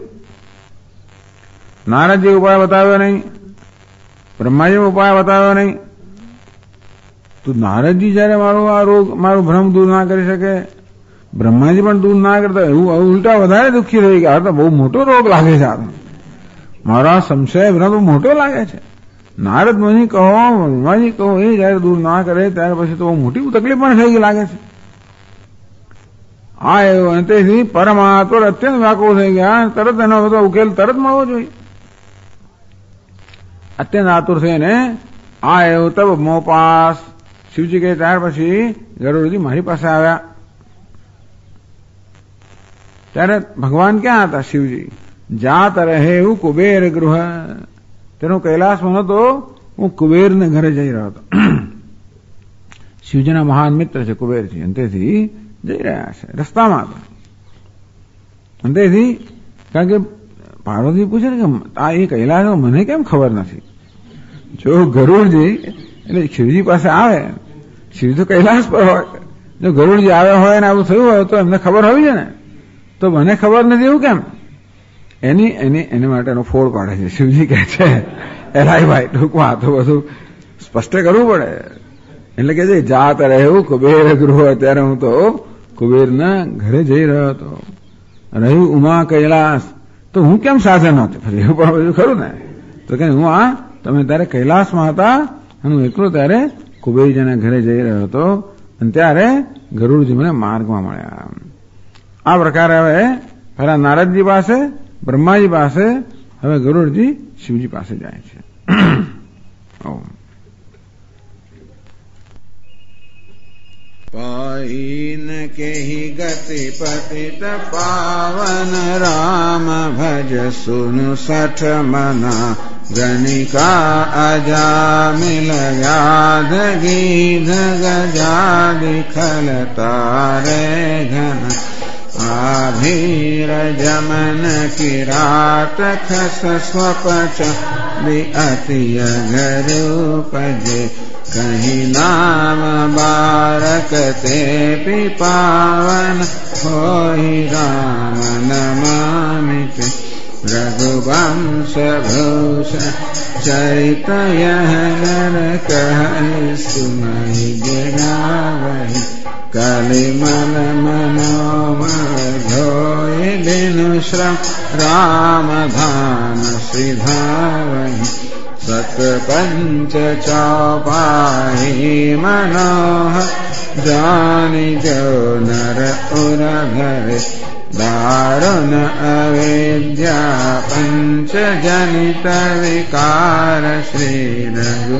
નારદજી ઉપાય બતાવ્યો નહીં, બ્રહ્માજી ઉપાય બતાવ્યો નહીં. તો નારદજી જયારે મારું ભ્રમ દૂર ના કરી શકે, બ્રહ્માજી પણ દૂર ના કરતા, એવું ઉલટા વધારે દુઃખી થઈ ગયા. તો બહુ મોટો રોગ લાગે છે. મારા સંશય ભ્રમ બહુ મોટો લાગે છે. નારદ મુનિ કહો, બ્રહ્માજી કહો, એ જયારે દૂર ના કરે ત્યારે પછી તો બહુ મોટી તકલીફ પણ થઈ ગઈ લાગે છે. હા એવું. અને તેથી પરમાત્મા અત્યંત વ્યાકુળ થઈ ગયા. તરત એનો બધો ઉકેલ તરત મળવો જોઈએ. અત્યંત આતુર થઈને આ એવું તબ મો પાસ. શિવજી કહે ત્યાર પછી ગરુડજી મારી પાસે આવ્યા. ત્યારે ભગવાન ક્યાં હતા? શિવજી જાત રહે એવું કુબેર ગૃહ. તેનો કૈલાસમાં નતો, હું કુબેરને ઘરે જઈ રહ્યો હતો. શિવજીના મહાન મિત્ર છે કુબેરજી, અને તેથી જઈ રહ્યા છે. રસ્તામાં હતા. અને તેથી કારણ કે પાર્વતી પૂછે ને કે આ એ કૈલાસ મને કેમ ખબર નથી. જો ગરુડજી એટલે શિવજી પાસે આવે, શિવ તો કૈલાસ પર હોય, જો ગરુડજી આવ્યા હોય ને આવું થયું હોય તો એમને ખબર હોવી છે ને. તો મને ખબર નથી એવું કેમ? એને માટેનો ફોડ પાડે છે. શિવજી કહે છે એલાઈ ભાઈ ટૂંકમાં તો બધું સ્પષ્ટ કરવું પડે. એટલે કે છે જાત રહેવું કુબેર ગૃહ. અત્યારે હું તો કુબેરના ઘરે જઈ રહ્યો હતો. રહ્યું ઉમા કૈલાસ. તો હું કેમ સાથે નહોતો? એવું પણ બધું ખરું ને. તો કે હું તમે ત્યારે કૈલાસમાં હતા અને હું એકલો ત્યારે કુબેરજીના ઘરે જઈ રહ્યો હતો અને ત્યારે ગરુડજી મને માર્ગમાં મળ્યા. આ પ્રકારે હવે પેલા નારદજી પાસે, બ્રહ્માજી પાસે, હવે ગરુડજી શિવજી પાસે જાય છે. पाइन के ही गति पतित पावन राम भज सुनु सठ मना गणिका अजा मिल व्याध गीध गजादि खल तारे घन आभीर जमन किरात खस स्वपच अतिय घरूपजे कहीं नाम बारकते पावन होई राम नमामित रघुवंश भूषण चरित यह नर कह सुनाई गिरावहि कलिमल मनोमल धोय दिनु श्रम राम धाम सिधावहि सत पंच चौपाही मनोहर जानि जो नर उर धरे दारुण अविद्या पंच जनित विकार श्री रघु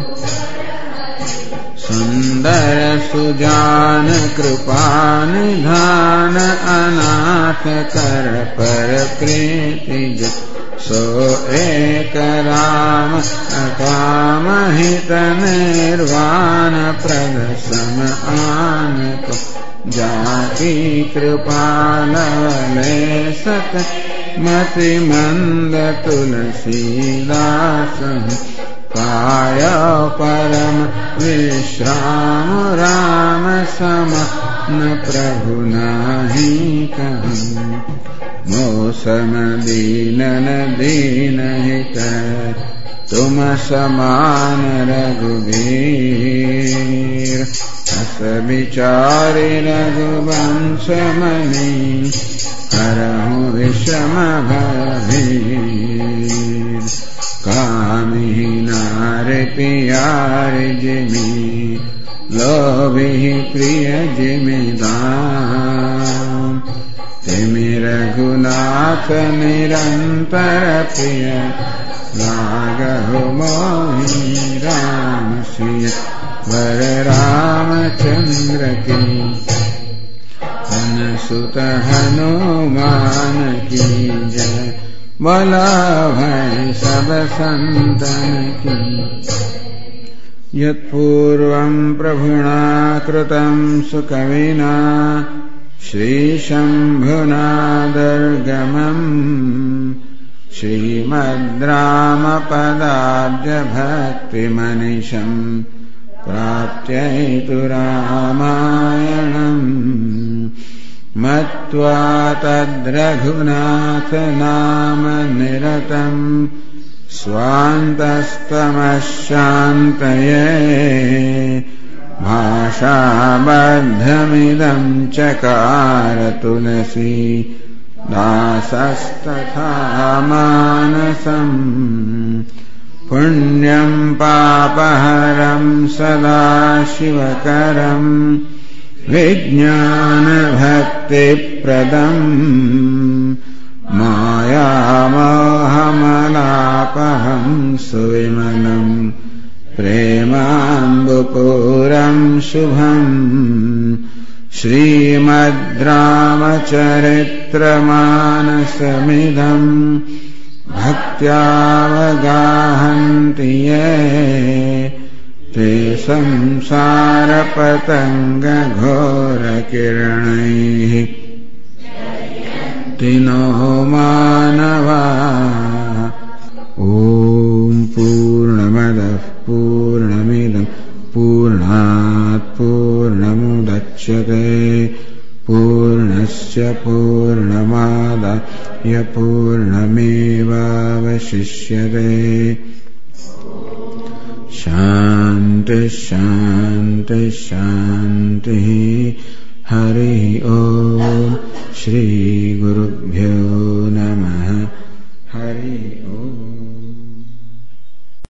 सुंदर सुजान कृपा निधान अनाथ कर पर प्रीति सो एक राम अकाम हित निर्वाण प्रद सम आन को जाति कृपालवले सत मति मंद तुलसीदास पाय परम विश्राम राम सम न प्रभु नाही कहूँ मौसम दीनन दीन हित तुम समान रघुवीर अस विचारि रघुवंश मणि करहु विषम भीर कामिहि नारि पियारि जिमि लोभिहि प्रिय जिमिदान तिमि रघुनाथ निरंतर प्रिय लागहु मोहि राम सिय वर रामचंद्र की सुत हनुमान की जय बोला भाई सब संतन की यत्पूर्वं प्रभुना कृतं सुकविना श्रीशम्भुनादर्गमम् श्रीमद्रामपदाब्जभक्तिमनिशम् प्राप्त्यैतु रामायणम् मत्वा तद्रघुनाथ नाम निरतम् स्वान्तस्तमशान्तये भाषाबद्धमिदं चकार तुलसी दासस्तथा मानसम् पुण्यं पापहरं सदा शिवकरं विज्ञानभक्तिप्रदम् मायामोहमलापहं सुविमलम् प्रेमाम्बुपूरं शुभम् श्रीमद्रामचरित्रमानसमिदम् भक्त्यावगाहन्ति ये ते संसारपतङ्गघोरकिरणैः तिनो मानवा ॐ पूर्णमदः पूर्णमिदं पूर्णात् पूर्णमुदच्यते पूर्णस्य पूर्णमादाय पूर्णमेवावशिष्यते शान्ति शान्ति शान्तिः हरिः ॐ श्रीगुरुभ्यो